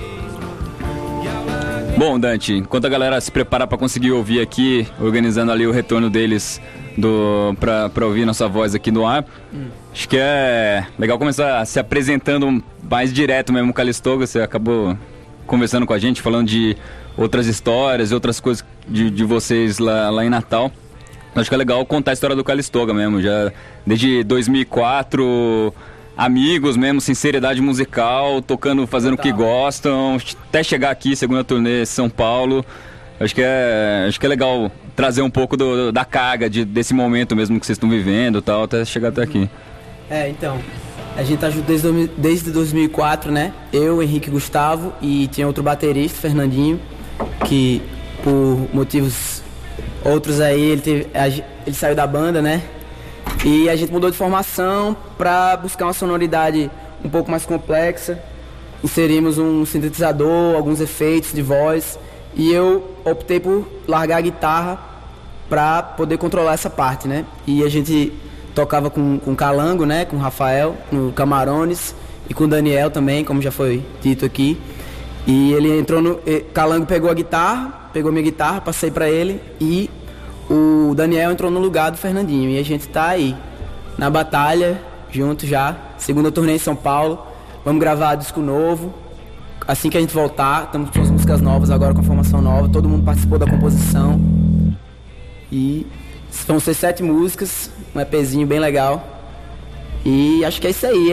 Bom, Dante, enquanto a galera se prepara para conseguir ouvir aqui, organizando ali o retorno deles para ouvir nossa voz aqui no ar, acho que é legal começar se apresentando mais direto mesmo, Calistoga. Você acabou conversando com a gente, falando de outras histórias e outras coisas de vocês lá em Natal. Acho que é legal contar a história do Calistoga mesmo, já desde 2004... amigos mesmo, sinceridade musical, tocando, fazendo o que gostam, até chegar aqui, segunda turnê São Paulo. Acho que é legal trazer um pouco da carga desse momento mesmo que vocês estão vivendo e tal, até chegar até aqui. Então, a gente tá junto desde 2004, né? Eu, Henrique e Gustavo, e tinha outro baterista, Fernandinho, que por motivos outros aí, ele saiu da banda, né? E a gente mudou de formação para buscar uma sonoridade um pouco mais complexa. Inserimos um sintetizador, alguns efeitos de voz. E eu optei por largar a guitarra para poder controlar essa parte, né? E a gente tocava com Calango, né? Com o Rafael, no Camarones. E com o Daniel também, como já foi dito aqui. E ele entrou no... Calango pegou minha guitarra, passei para ele e... o Daniel entrou no lugar do Fernandinho e a gente tá aí, na batalha, junto já, segunda turnê em São Paulo, vamos gravar disco novo, assim que a gente voltar, estamos com as músicas novas agora, com a formação nova, todo mundo participou da composição, e vão ser 7 músicas, um EPzinho bem legal, e acho que é isso aí,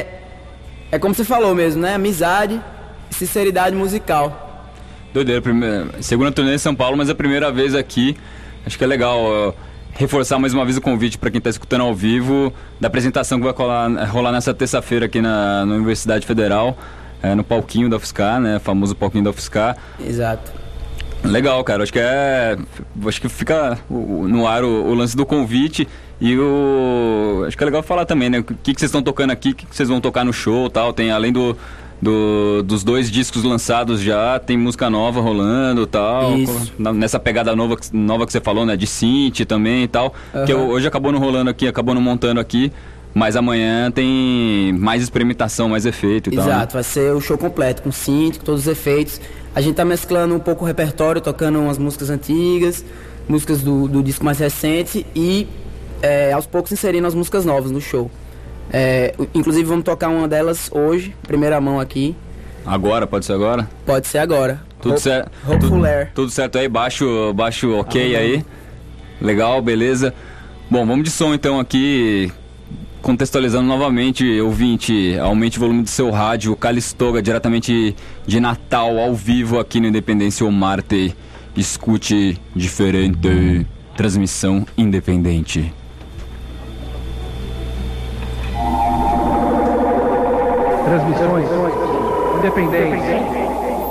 é como você falou mesmo, né, amizade e sinceridade musical. Doideira, segunda turnê em São Paulo, mas é a primeira vez aqui. Acho que é legal reforçar mais uma vez o convite para quem está escutando ao vivo da apresentação que vai rolar nessa terça-feira aqui na Universidade Federal, no palquinho da UFSCar, né, famoso palquinho da UFSCar. Exato. Legal, cara. Acho que fica no ar o lance do convite e acho que é legal falar também, né? O que vocês estão tocando aqui, o que vocês vão tocar no show e tal. Tem, além dos 2 discos lançados já, tem música nova rolando e tal. Isso. Nessa pegada nova que você falou, né? De synth também e tal. Que hoje acabou não rolando aqui, acabou não montando aqui. Mas amanhã tem mais experimentação, mais efeito e tal. Exato, vai ser o show completo, com synth, com todos os efeitos. A gente tá mesclando um pouco o repertório, tocando umas músicas antigas, músicas do disco mais recente e aos poucos inserindo as músicas novas no show. Inclusive vamos tocar uma delas hoje, primeira mão aqui. Agora? Pode ser agora? Pode ser agora. Tudo certo? Tudo certo aí? Baixo ok aí? Legal, beleza. Bom, vamos de som então aqui. Contextualizando novamente, ouvinte, aumente o volume do seu rádio. Calistoga, diretamente de Natal, ao vivo aqui no Independência ou Marte. Escute diferente. Transmissão independente. Transmissões independentes.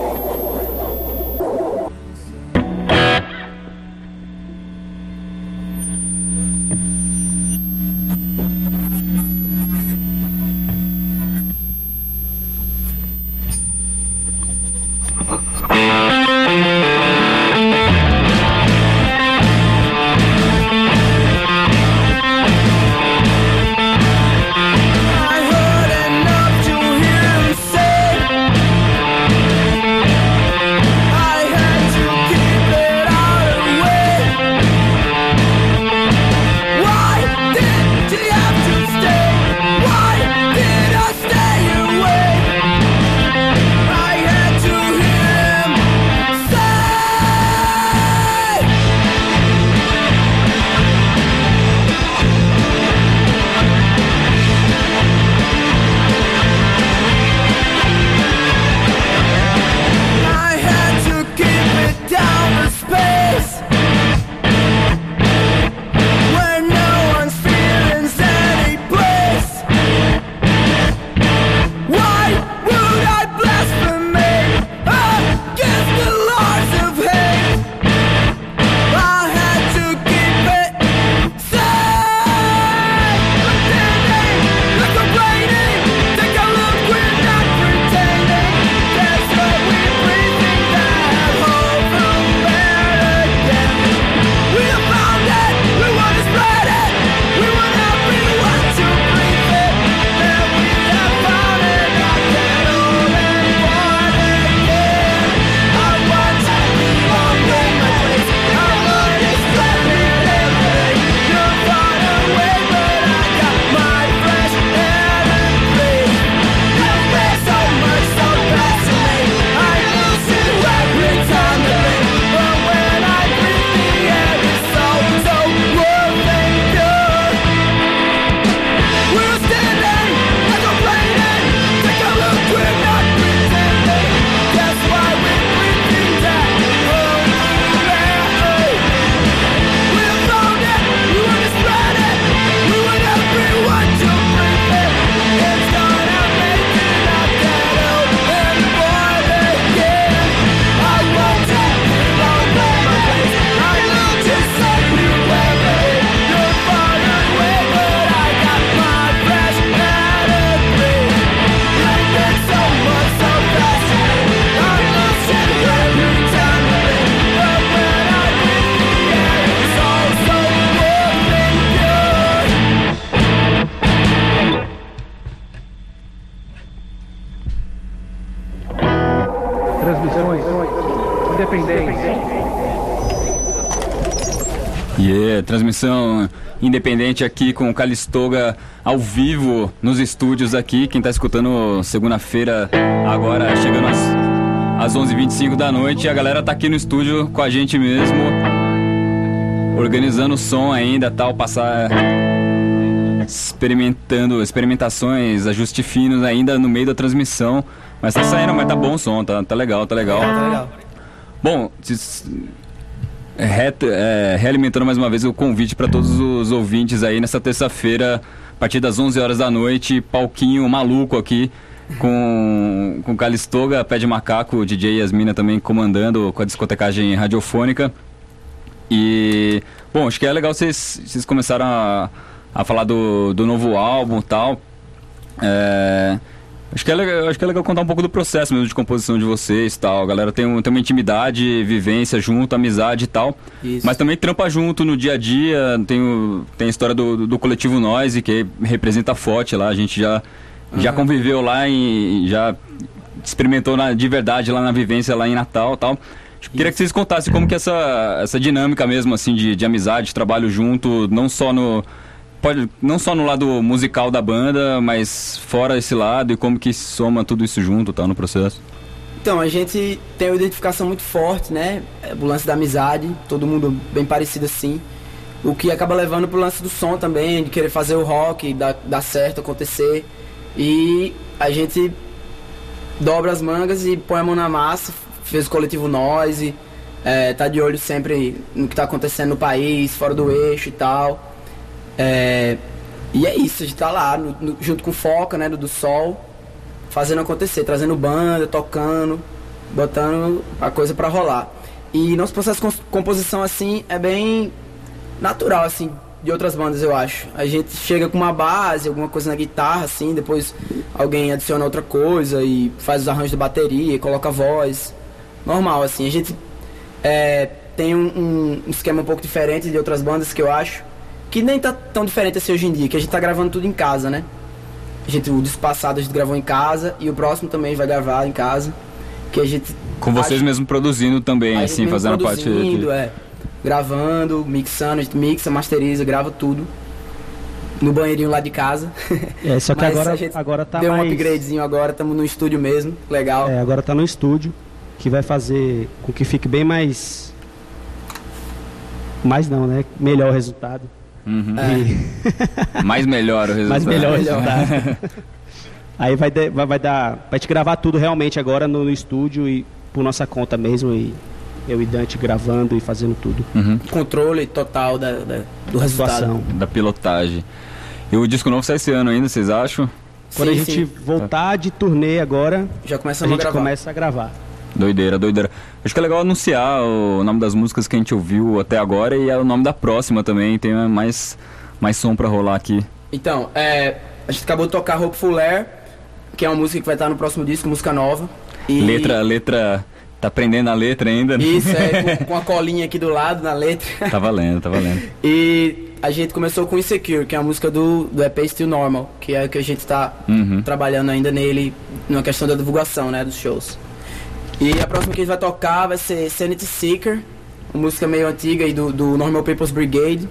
Transmissões independentes. Transmissão independente aqui com o Calistoga ao vivo nos estúdios aqui. Quem tá escutando segunda-feira, agora chegando às 11h25 da noite. A galera tá aqui no estúdio com a gente mesmo, organizando o som ainda, tal, passar experimentações, ajustes finos ainda no meio da transmissão. Mas tá saindo, mas tá bom o som, tá legal, tá legal. Tá legal. Bom, realimentando mais uma vez o convite para todos os ouvintes aí nessa terça-feira, a partir das 11 horas da noite, palquinho maluco aqui com Calistoga, Pé de Macaco, DJ Yasmina também comandando com a discotecagem radiofônica. E, bom, acho que é legal vocês começaram a falar do novo álbum e tal. Acho que é legal contar um pouco do processo mesmo de composição de vocês e tal. A galera tem uma intimidade, vivência junto, amizade e tal. Isso. Mas também trampa junto no dia a dia. Tem a história do coletivo Noise, que representa a Forte lá. A gente já conviveu lá e já experimentou de verdade lá na vivência lá em Natal e tal. Queria que vocês contassem como que essa dinâmica mesmo assim de amizade, de trabalho junto, não só no lado musical da banda, mas fora esse lado, e como que soma tudo isso junto, tá, no processo. Então, a gente tem uma identificação muito forte, né? O lance da amizade, todo mundo bem parecido assim. O que acaba levando pro lance do som também, de querer fazer o rock, dar certo, acontecer. E a gente dobra as mangas e põe a mão na massa, fez o coletivo Noise, tá de olho sempre no que tá acontecendo no país, fora do eixo e tal. E é isso, a gente tá lá junto com o Foca, né, do Sol, fazendo acontecer, trazendo banda, tocando, botando a coisa pra rolar. E nosso processo de composição assim é bem natural assim de outras bandas, eu acho. A gente chega com uma base, alguma coisa na guitarra assim, depois alguém adiciona outra coisa e faz os arranjos de bateria e coloca a voz. Normal assim. A gente tem um esquema um pouco diferente de outras bandas que eu acho. Que nem tá tão diferente assim hoje em dia, que a gente tá gravando tudo em casa, né? O disco passado a gente gravou em casa e o próximo também vai gravar em casa. Que a gente... Com vocês mesmo produzindo também, assim, fazendo a parte de... gravando, mixando, a gente mixa, masteriza, grava tudo. No banheirinho lá de casa. Só que agora tá deu um upgradezinho agora, estamos no estúdio mesmo, legal. Agora tá no estúdio, que vai fazer com que fique bem mais... melhor o resultado. Uhum. Mais melhor o resultado. Mais melhor o resultado. Aí vai dar pra gente gravar tudo realmente agora no estúdio e por nossa conta mesmo, e eu e Dante gravando e fazendo tudo. Controle total do resultado. Da pilotagem. E o disco novo sai esse ano ainda, vocês acham? Quando a gente voltar de turnê agora, já começa começa a gravar. Doideira. Acho que é legal anunciar o nome das músicas que a gente ouviu até agora e o nome da próxima também. Tem mais som pra rolar aqui. Então, a gente acabou de tocar Hopeful Air, que é uma música que vai estar no próximo disco, música nova. E... Letra... Tá aprendendo a letra ainda, né? Isso, com a colinha aqui do lado na letra. Tá valendo. E a gente começou com Insecure, que é a música do EP Still Normal, que é o que a gente tá trabalhando ainda nele, na questão da divulgação, né, dos shows. E a próxima que a gente vai tocar vai ser Sanity Seeker, uma música meio antiga aí do Normal People's Brigade.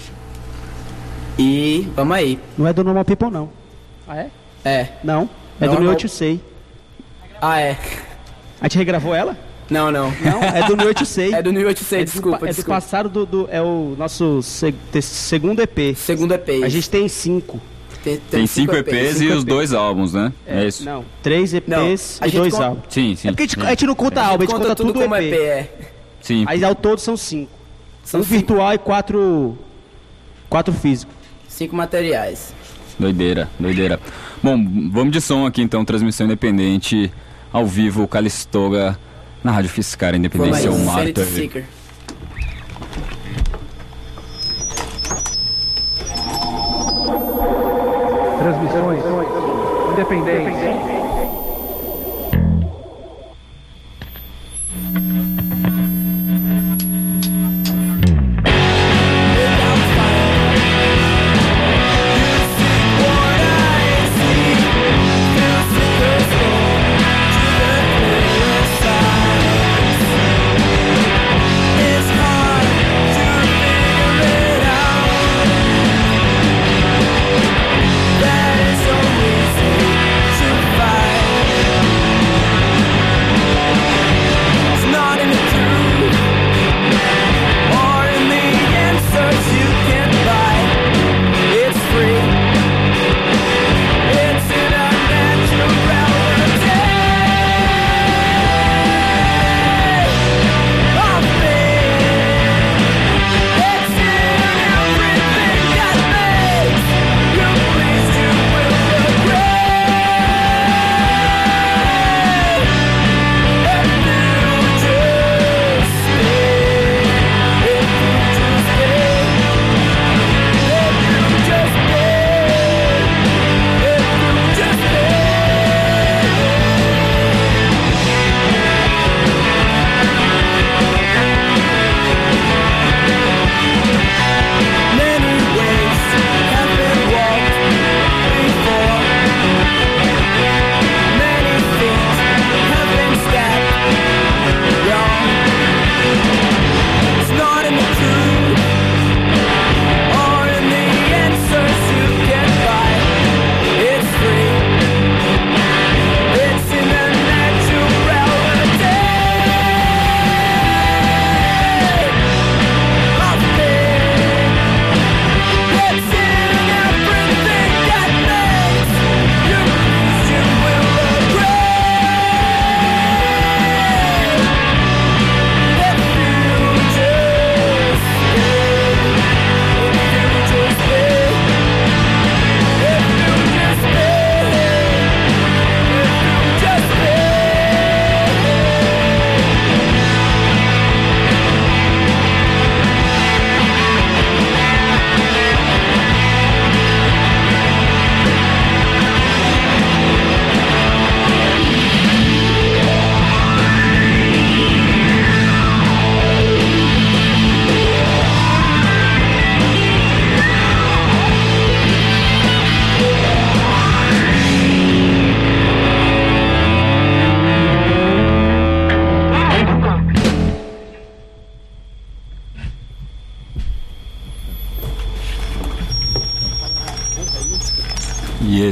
E vamos aí. Não é do Normal People, não. Ah, é? É. Não, é do New What You Say. Ah, é. A gente regravou ela? Não. Não, é do New What You Say. É do New What You Say, desculpa. Do passado é o nosso segundo EP. Segundo EP. A gente tem 5. Tem 5 EPs e os 2 álbuns, né? É isso? Não, 3 EPs e 2 álbuns. Sim. É porque a gente não conta álbum, a gente conta tudo como EP. Sim. Aí ao todo são 5. São virtual e 4 físicos. 5 materiais. Doideira. Bom, vamos de som aqui então, transmissão independente, ao vivo, Calistoga, na Rádio Fiscar, Independência ou Marta. Transmissões independentes. That is so easy to find.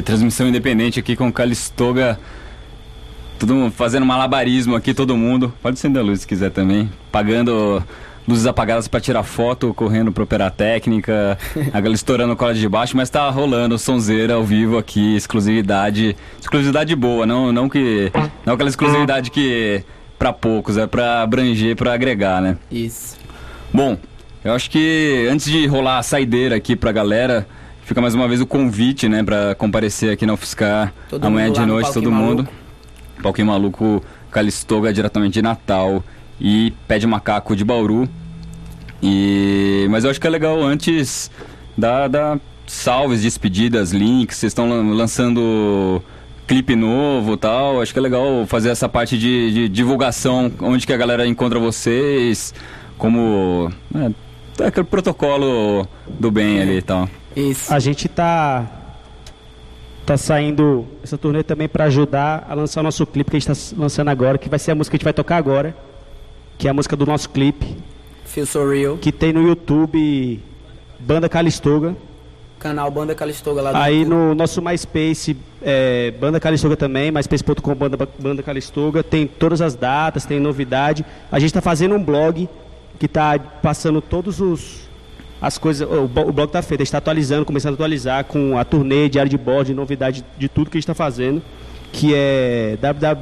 de transmissão independente aqui com o Calistoga. Todo mundo fazendo malabarismo aqui, todo mundo. Pode acender a luz se quiser também. Pagando luzes apagadas para tirar foto, correndo para operar técnica. A galera estourando o cola de baixo, mas tá rolando sonzeira ao vivo aqui, exclusividade boa, não aquela exclusividade que para poucos, é para abranger, para agregar, né? Isso. Bom, eu acho que antes de rolar a saideira aqui pra galera, fica mais uma vez o convite, né, pra comparecer aqui na UFSCar amanhã de noite, todo mundo. Palquinho Maluco, Calistoga, diretamente de Natal e Pé de Macaco de Bauru. Mas eu acho que é legal antes da salves, despedidas, links, vocês estão lançando clipe novo e tal, acho que é legal fazer essa parte de divulgação, onde que a galera encontra vocês, como aquele protocolo do bem ali e tal. Isso. A gente tá saindo essa turnê também para ajudar a lançar o nosso clipe que a gente está lançando agora, que vai ser a música que a gente vai tocar agora, que é a música do nosso clipe. Feel So Real. Que tem no YouTube Banda Calistoga. Canal Banda Calistoga lá do Aí YouTube. no nosso MySpace, Banda Calistoga também, myspace.com Banda Calistoga, tem todas as datas, tem novidade. A gente está fazendo um blog que está passando todos as coisas, o blog está feito, a gente está atualizando, começando a atualizar com a turnê, diário de bordo, novidade de tudo que a gente está fazendo, que é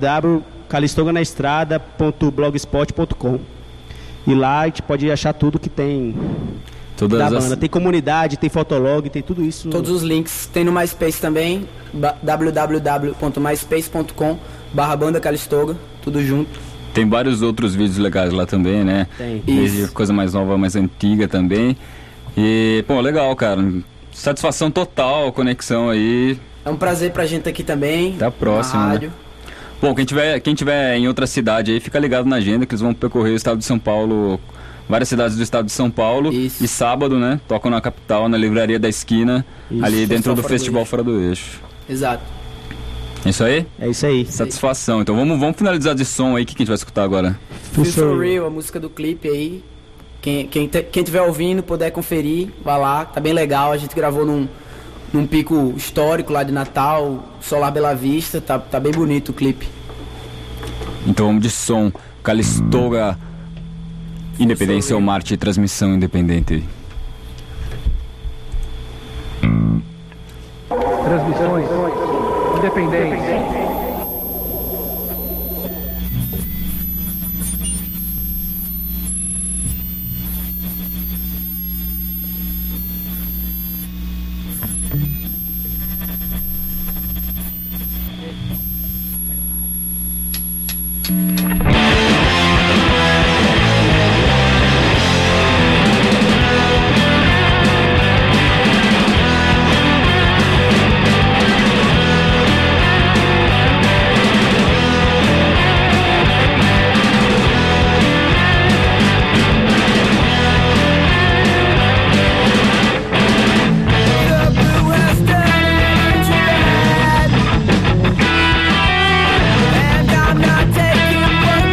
www.calistoganaestrada.blogspot.com. E lá a gente pode achar tudo que tem da banda. Tem comunidade, tem fotolog, tem tudo isso. Todos os links tem no MySpace também, www.myspace.com/Banda Calistoga, tudo junto. Tem vários outros vídeos legais lá também, né? Tem. Desde coisa mais nova, mais antiga também. E, pô, legal, cara. Satisfação total, conexão aí. É um prazer pra gente aqui também. Até a próxima, né? Bom, quem tiver em outra cidade aí, fica ligado na agenda, que eles vão percorrer o estado de São Paulo, várias cidades do estado de São Paulo. Isso. E sábado, né? Tocam na capital, na livraria da esquina, isso. Ali dentro do Festival Fora do Eixo. Exato. É isso aí? É isso aí. Satisfação. Então vamos finalizar de som aí, que a gente vai escutar agora. Feel So Real, a música do clipe aí. Quem tiver ouvindo, puder conferir, vai lá, tá bem legal. A gente gravou num pico histórico lá de Natal, Solar Bela Vista, tá bem bonito o clipe. Então vamos de som, Calistoga, Independência ou Marte, transmissão independente. Transmissões independentes. And I'm not taking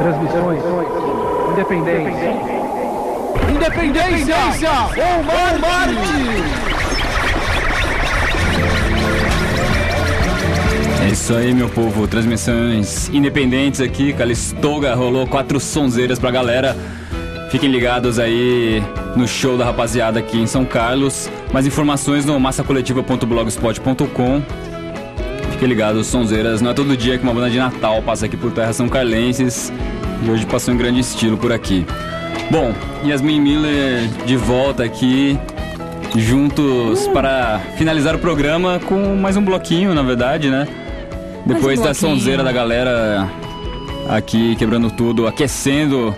Transmissões. Independência. Independência ou Marte! É isso aí, meu povo. Transmissões independentes aqui. Calistoga rolou 4 sonzeiras pra galera. Fiquem ligados aí no show da rapaziada aqui em São Carlos. Mais informações no massacoletiva.blogspot.com. Fiquem ligados, sonzeiras. Não é todo dia que uma banda de Natal passa aqui por terra são carlenses. E hoje passou em grande estilo por aqui. Bom, Yasmin Miller de volta aqui, juntos para finalizar o programa com mais um bloquinho, na verdade, né? Depois da sonzeira da galera aqui quebrando tudo, aquecendo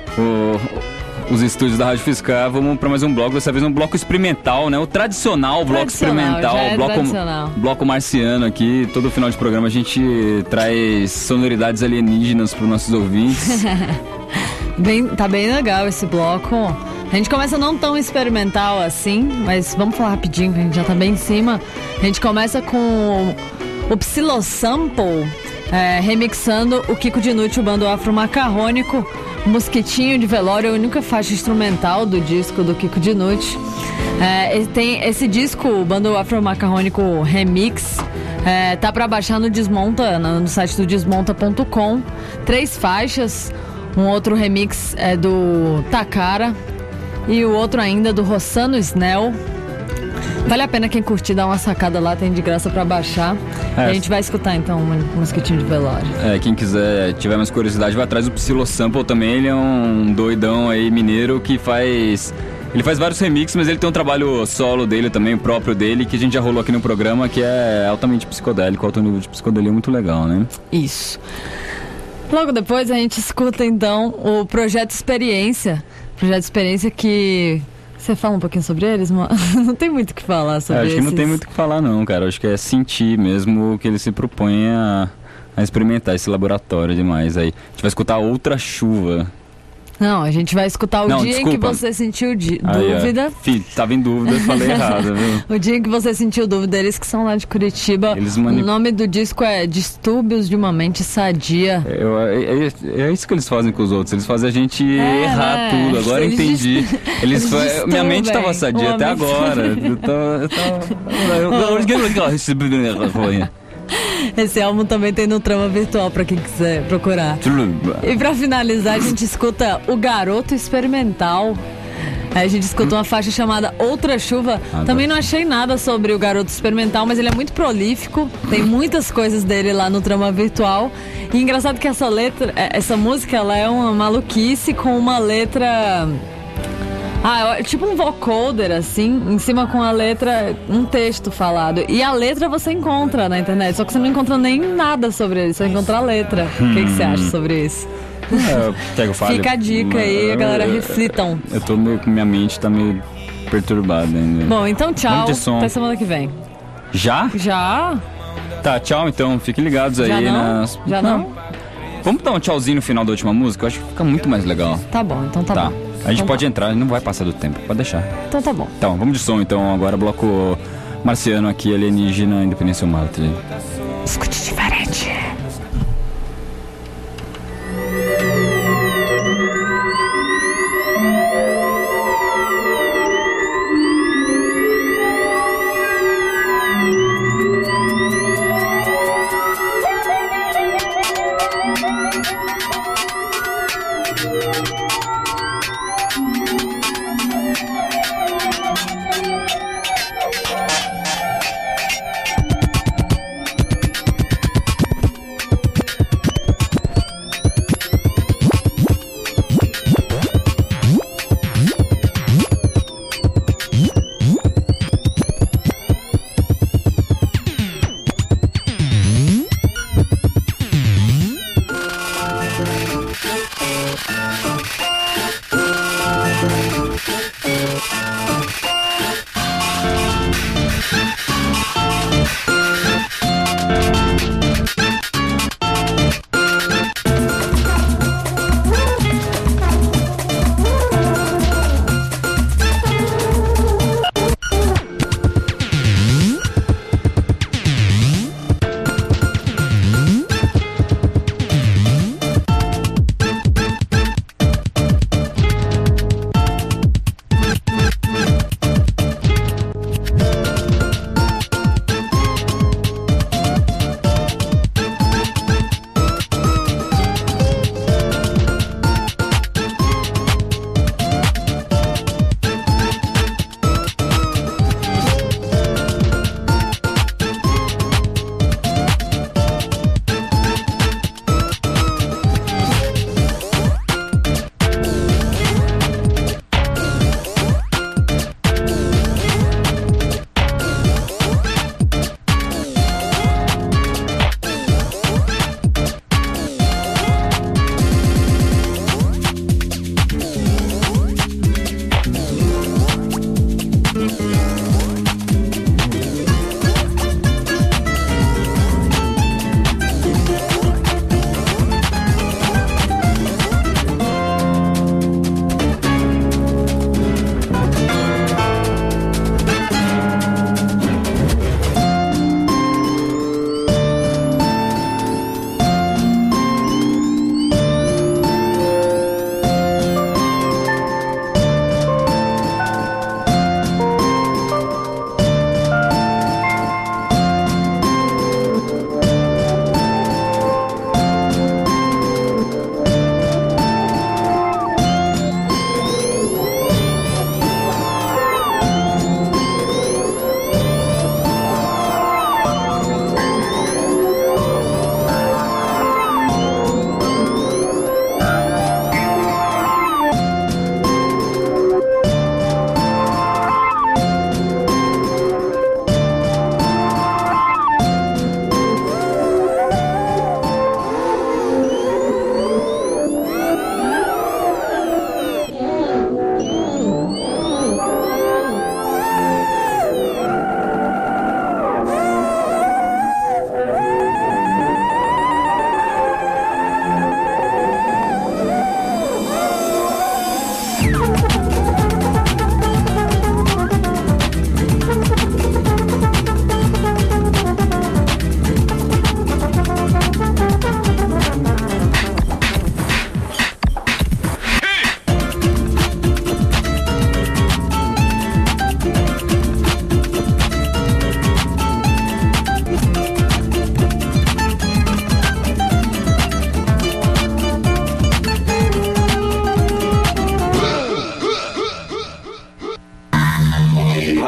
os estúdios da Rádio Fiscar, vamos para mais um bloco, dessa vez um bloco experimental, né? O tradicional bloco experimental, bloco marciano aqui. Todo final de programa a gente traz sonoridades alienígenas para os nossos ouvintes. Tá bem legal esse bloco. A gente começa não tão experimental assim, mas vamos falar rapidinho, que a gente já tá bem em cima. A gente começa com o Psilosample, remixando o Kiko Dinucci, o bando afro-macarrônico. Mosquitinho de Velório, a única faixa instrumental do disco do Kiko Dinucci. Tem esse disco, o bando afro-macarrônico remix, tá pra baixar no Desmonta, no site do desmonta.com. 3 faixas. Um outro remix é do Takara e o outro ainda do Rossano Snell. Vale a pena quem curtir dar uma sacada lá, tem de graça pra baixar. E a gente vai escutar então um Mosquitinho de Velório. Quem quiser, tiver mais curiosidade, vai atrás do Psilosample também. Ele é um doidão aí mineiro que faz... Ele faz vários remixes, mas ele tem um trabalho solo dele também, o próprio dele, que a gente já rolou aqui no programa, que é altamente psicodélico, alto nível de psicodelia muito legal, né? Isso. Logo depois a gente escuta então o Projeto Experiência. Projeto Experiência que... Você fala um pouquinho sobre eles, mano? Não tem muito o que falar sobre eles. Acho que não tem muito o que falar não, cara. Acho que é sentir mesmo o que ele se propõe a experimentar, esse laboratório demais aí. A gente vai escutar Outra Chuva. Não, a gente vai escutar o dia em que você sentiu dúvida. Tava em dúvida, eu falei errado, viu? O dia em que você sentiu dúvida, eles que são lá de Curitiba. O nome do disco é Distúrbios de uma Mente Sadia. É isso que eles fazem com os outros, eles fazem a gente errar tudo. Agora eu entendi. Minha mente tava sadia até agora. Esse álbum também tem no Trama Virtual pra quem quiser procurar. E pra finalizar a gente escuta o Garoto Experimental. A gente escuta uma faixa chamada Outra Chuva. Também não achei nada sobre o Garoto Experimental, mas ele é muito prolífico. Tem muitas coisas dele lá no Trama Virtual. E engraçado que essa música, ela é uma maluquice com uma letra... tipo um vocoder, assim, em cima com a letra, um texto falado. E a letra você encontra na internet, só que você não encontra nem nada sobre ele, só encontra a letra. O que você acha sobre isso? Quer que eu fale? Fica a dica aí, a galera reflitam. Eu tô meio com minha mente tá meio perturbada ainda. Bom, então tchau, até semana que vem. Já? Já. Tá, tchau então, fiquem ligados aí. Já não? Vamos dar um tchauzinho no final da última música? Eu acho que fica muito mais legal. Tá bom, então tá bom. A gente pode entrar, não vai passar do tempo, pode deixar. Então tá bom. Então, vamos de som então, agora bloco marciano aqui, alienígena, Independência ou Marte. Escute diferente.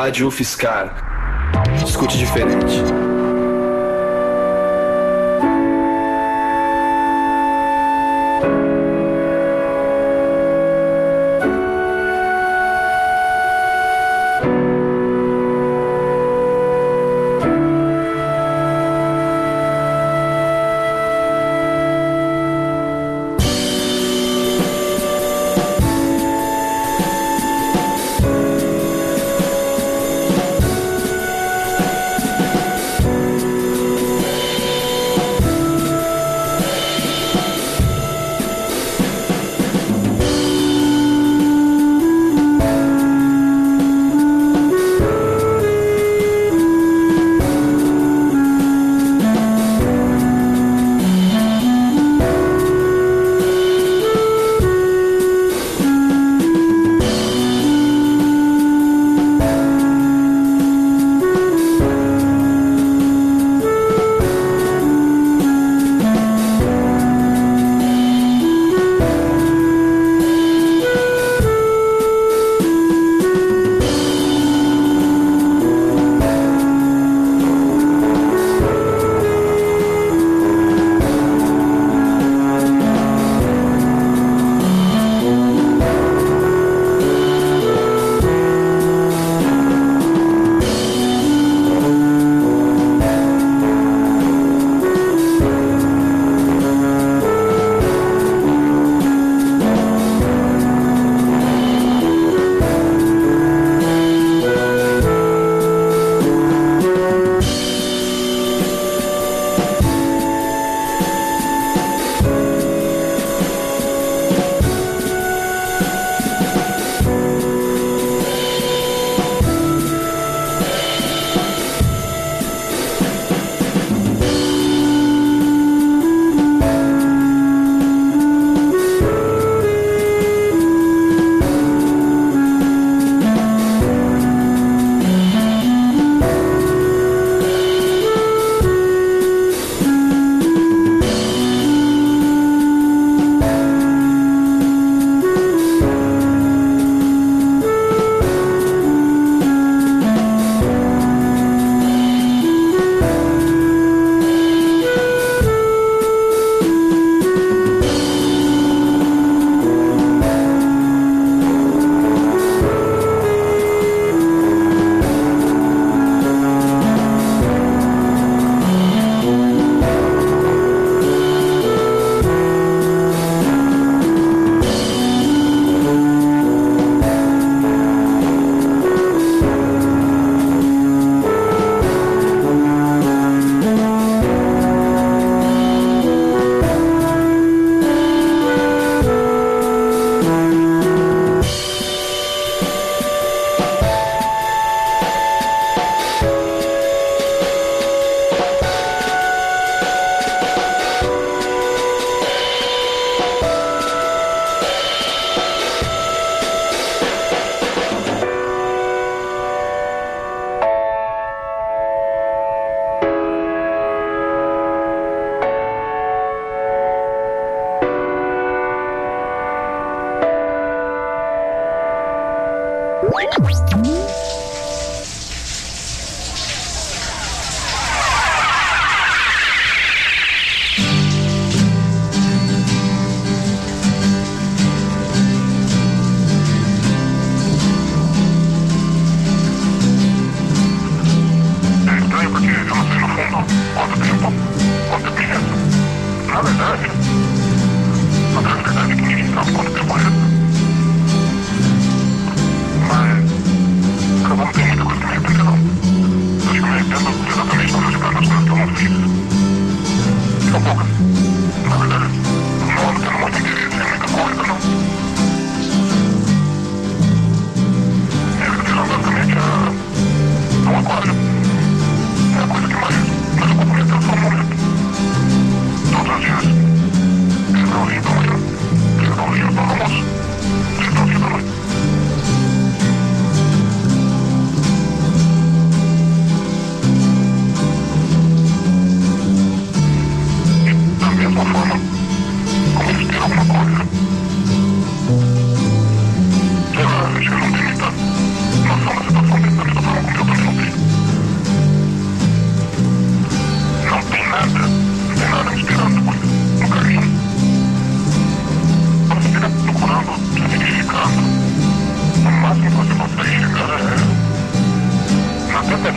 Rádio UFSCar. Escute diferente. Mas acabamos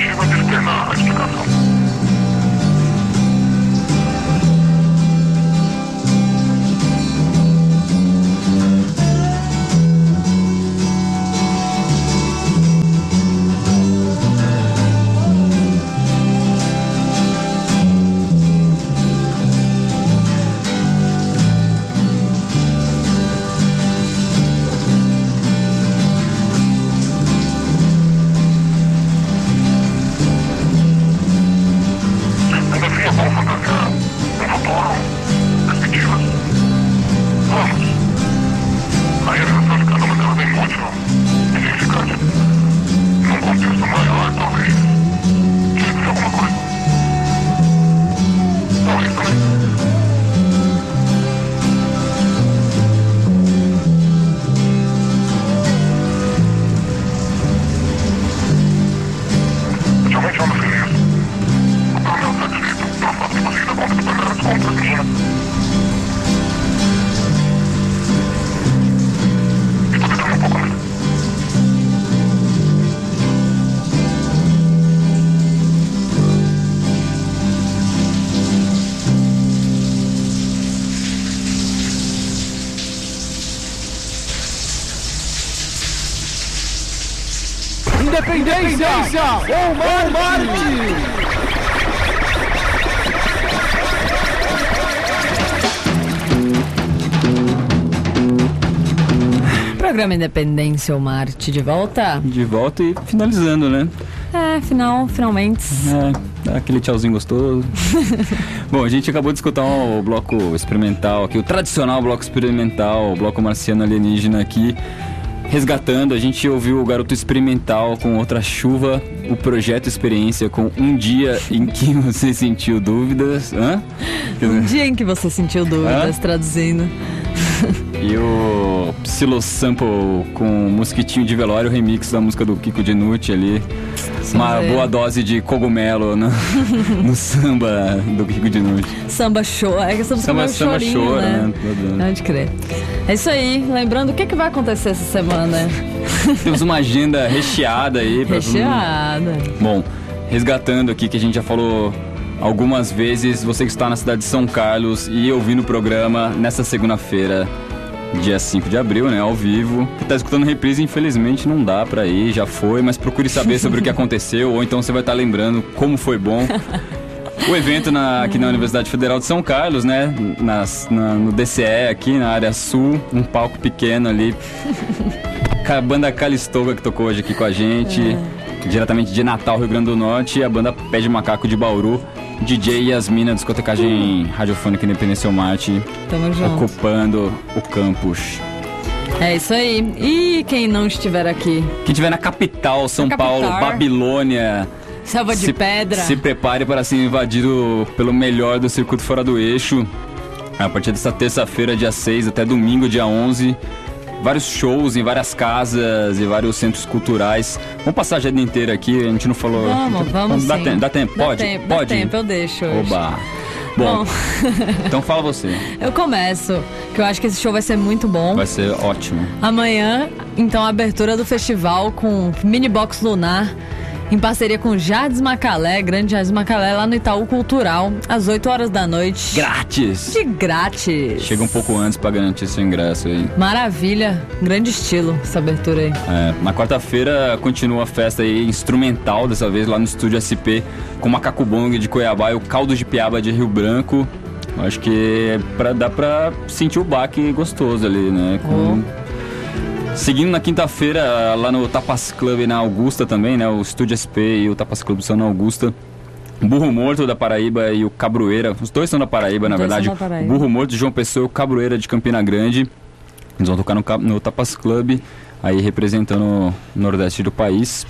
tentativa de externar a explicação. Independência ou Marte! Programa Independência ou Marte de volta? De volta e finalizando, né? Finalmente. Dá aquele tchauzinho gostoso. Bom, a gente acabou de escutar o bloco experimental aqui, o tradicional bloco experimental, o bloco marciano alienígena aqui. Resgatando, a gente ouviu o Garoto Experimental com Outra Chuva, o Projeto Experiência com Um Dia em que Você Sentiu Dúvidas. Um Dia em que Você Sentiu Dúvidas, traduzindo. E o Psylo Sample com Mosquitinho de Velório, o remix da música do Kiko Dinucci ali. Uma boa dose de cogumelo no samba do Kiko Dinucci. Samba show, é que essa música samba show, né? Pode crer. É isso aí, lembrando o que vai acontecer essa semana. Temos uma agenda recheada aí. Recheada. Bom, resgatando aqui que a gente já falou algumas vezes, você que está na cidade de São Carlos e ouvindo o programa nessa segunda-feira, dia 5 de abril, né, ao vivo. Que tá escutando reprise, infelizmente não dá pra ir, já foi, mas procure saber sobre o que aconteceu, ou então você vai estar lembrando como foi bom. O evento aqui na Universidade Federal de São Carlos, né, no DCE aqui na área sul, um palco pequeno ali. A banda Calistoga que tocou hoje aqui com a gente, diretamente de Natal, Rio Grande do Norte, e a banda Pé de Macaco de Bauru. DJ Yasmina, discotecagem radiofônica Independência ou Marte, ocupando o campus. É isso aí. E quem não estiver aqui? Quem estiver na capital, São Paulo, Babilônia, Selva de Pedra, se prepare para ser invadido pelo melhor do circuito fora do eixo. A partir dessa terça-feira, dia 6, até domingo, dia 11. Vários shows em várias casas e vários centros culturais. Vamos passar a agenda inteira aqui, a gente não falou... Vamos dá sim. Tempo? Dá tempo? Pode? Dá tempo, eu deixo hoje. Oba! Bom, então fala você. Eu começo, que eu acho que esse show vai ser muito bom. Vai ser ótimo. Amanhã, então, a abertura do festival com Mini Box Lunar, em parceria com Jardim Macalé, Grande Jardim Macalé, lá no Itaú Cultural, às 8 horas da noite. Grátis! De grátis! Chega um pouco antes pra garantir seu ingresso aí. Maravilha! Grande estilo essa abertura aí. Na quarta-feira continua a festa aí instrumental, dessa vez lá no Estúdio SP, com o Macaco Bong de Cuiabá e o Caldo de Piaba de Rio Branco. Acho que dá pra sentir o baque gostoso ali, né? Seguindo na quinta-feira, lá no Tapas Club na Augusta também, né? O Estúdio SP e o Tapas Club são na Augusta. Burro Morto da Paraíba e o Cabroeira, os dois são da Paraíba, na verdade. O Burro Morto de João Pessoa e o Cabroeira de Campina Grande. Eles vão tocar no Tapas Club, aí representando o Nordeste do país.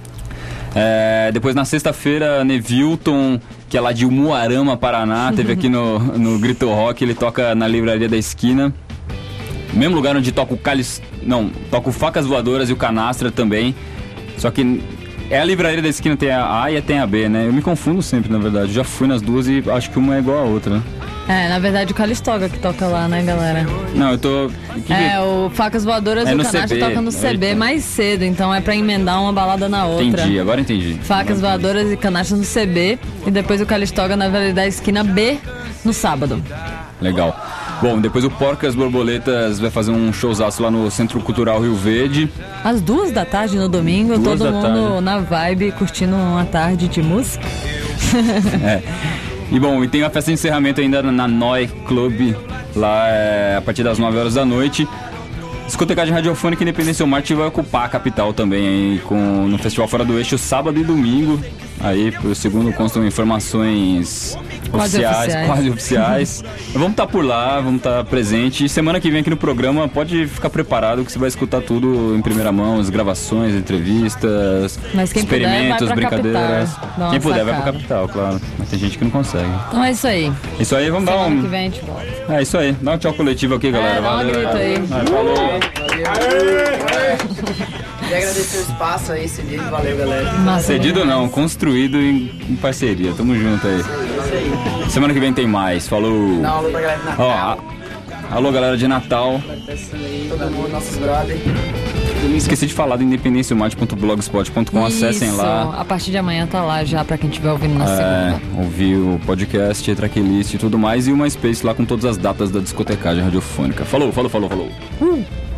Depois na sexta-feira, Nevilton, que é lá de Umuarama, Paraná, teve aqui no Grito Rock, ele toca na Livraria da Esquina. Mesmo lugar onde toca toca o Facas Voadoras e o Canastra também. Só que é a Livraria da Esquina, tem a A e tem a B, né? Eu me confundo sempre, na verdade. Já fui nas duas e acho que uma é igual a outra, né? Na verdade o Calistoga que toca lá, né, galera? Não, eu tô... o Facas Voadoras e o Canacha toca no CB mais cedo, então é pra emendar uma balada na outra. Entendi, agora entendi. Facas Voadoras e Canacha no CB e depois o Calistoga na Vale da Esquina B no sábado. Legal. Bom, depois o Porcas Borboletas vai fazer um showzaço lá no Centro Cultural Rio Verde. Às 2h no domingo, todo mundo na vibe, curtindo uma tarde de música. E bom, e tem a festa de encerramento ainda na Noi Club, lá a partir das 9 horas da noite. Discotecagem Radiofônica Independência Marte vai ocupar a capital também aí, no Festival Fora do Eixo, sábado e domingo. Aí, segundo constam informações quase oficiais. Vamos estar por lá, vamos estar presente. E semana que vem aqui no programa, pode ficar preparado que você vai escutar tudo em primeira mão, as gravações, entrevistas, experimentos, brincadeiras. Quem puder vai pra capital, claro. Mas tem gente que não consegue. Então é isso aí. Isso aí, vamos dar um... Semana que vem a gente volta. É isso aí, dá um tchau coletivo aqui, galera. Valeu. Dá um grito aí. Falou. Queria agradecer o espaço aí, cedido. Valeu, galera. Cedido não, construído em parceria. Tamo junto aí. Semana que vem tem mais. Falou. Dá um alô pra galera de Natal. Alô, galera de Natal. Todo mundo, nossos brothers. Esqueci de falar do independenciamate.blogspot.com. Acessem lá. A partir de amanhã tá lá já pra quem estiver ouvindo na segunda. Ouvir o podcast, tracklist e tudo mais. E uma space lá com todas as datas da discotecagem radiofônica. Falou.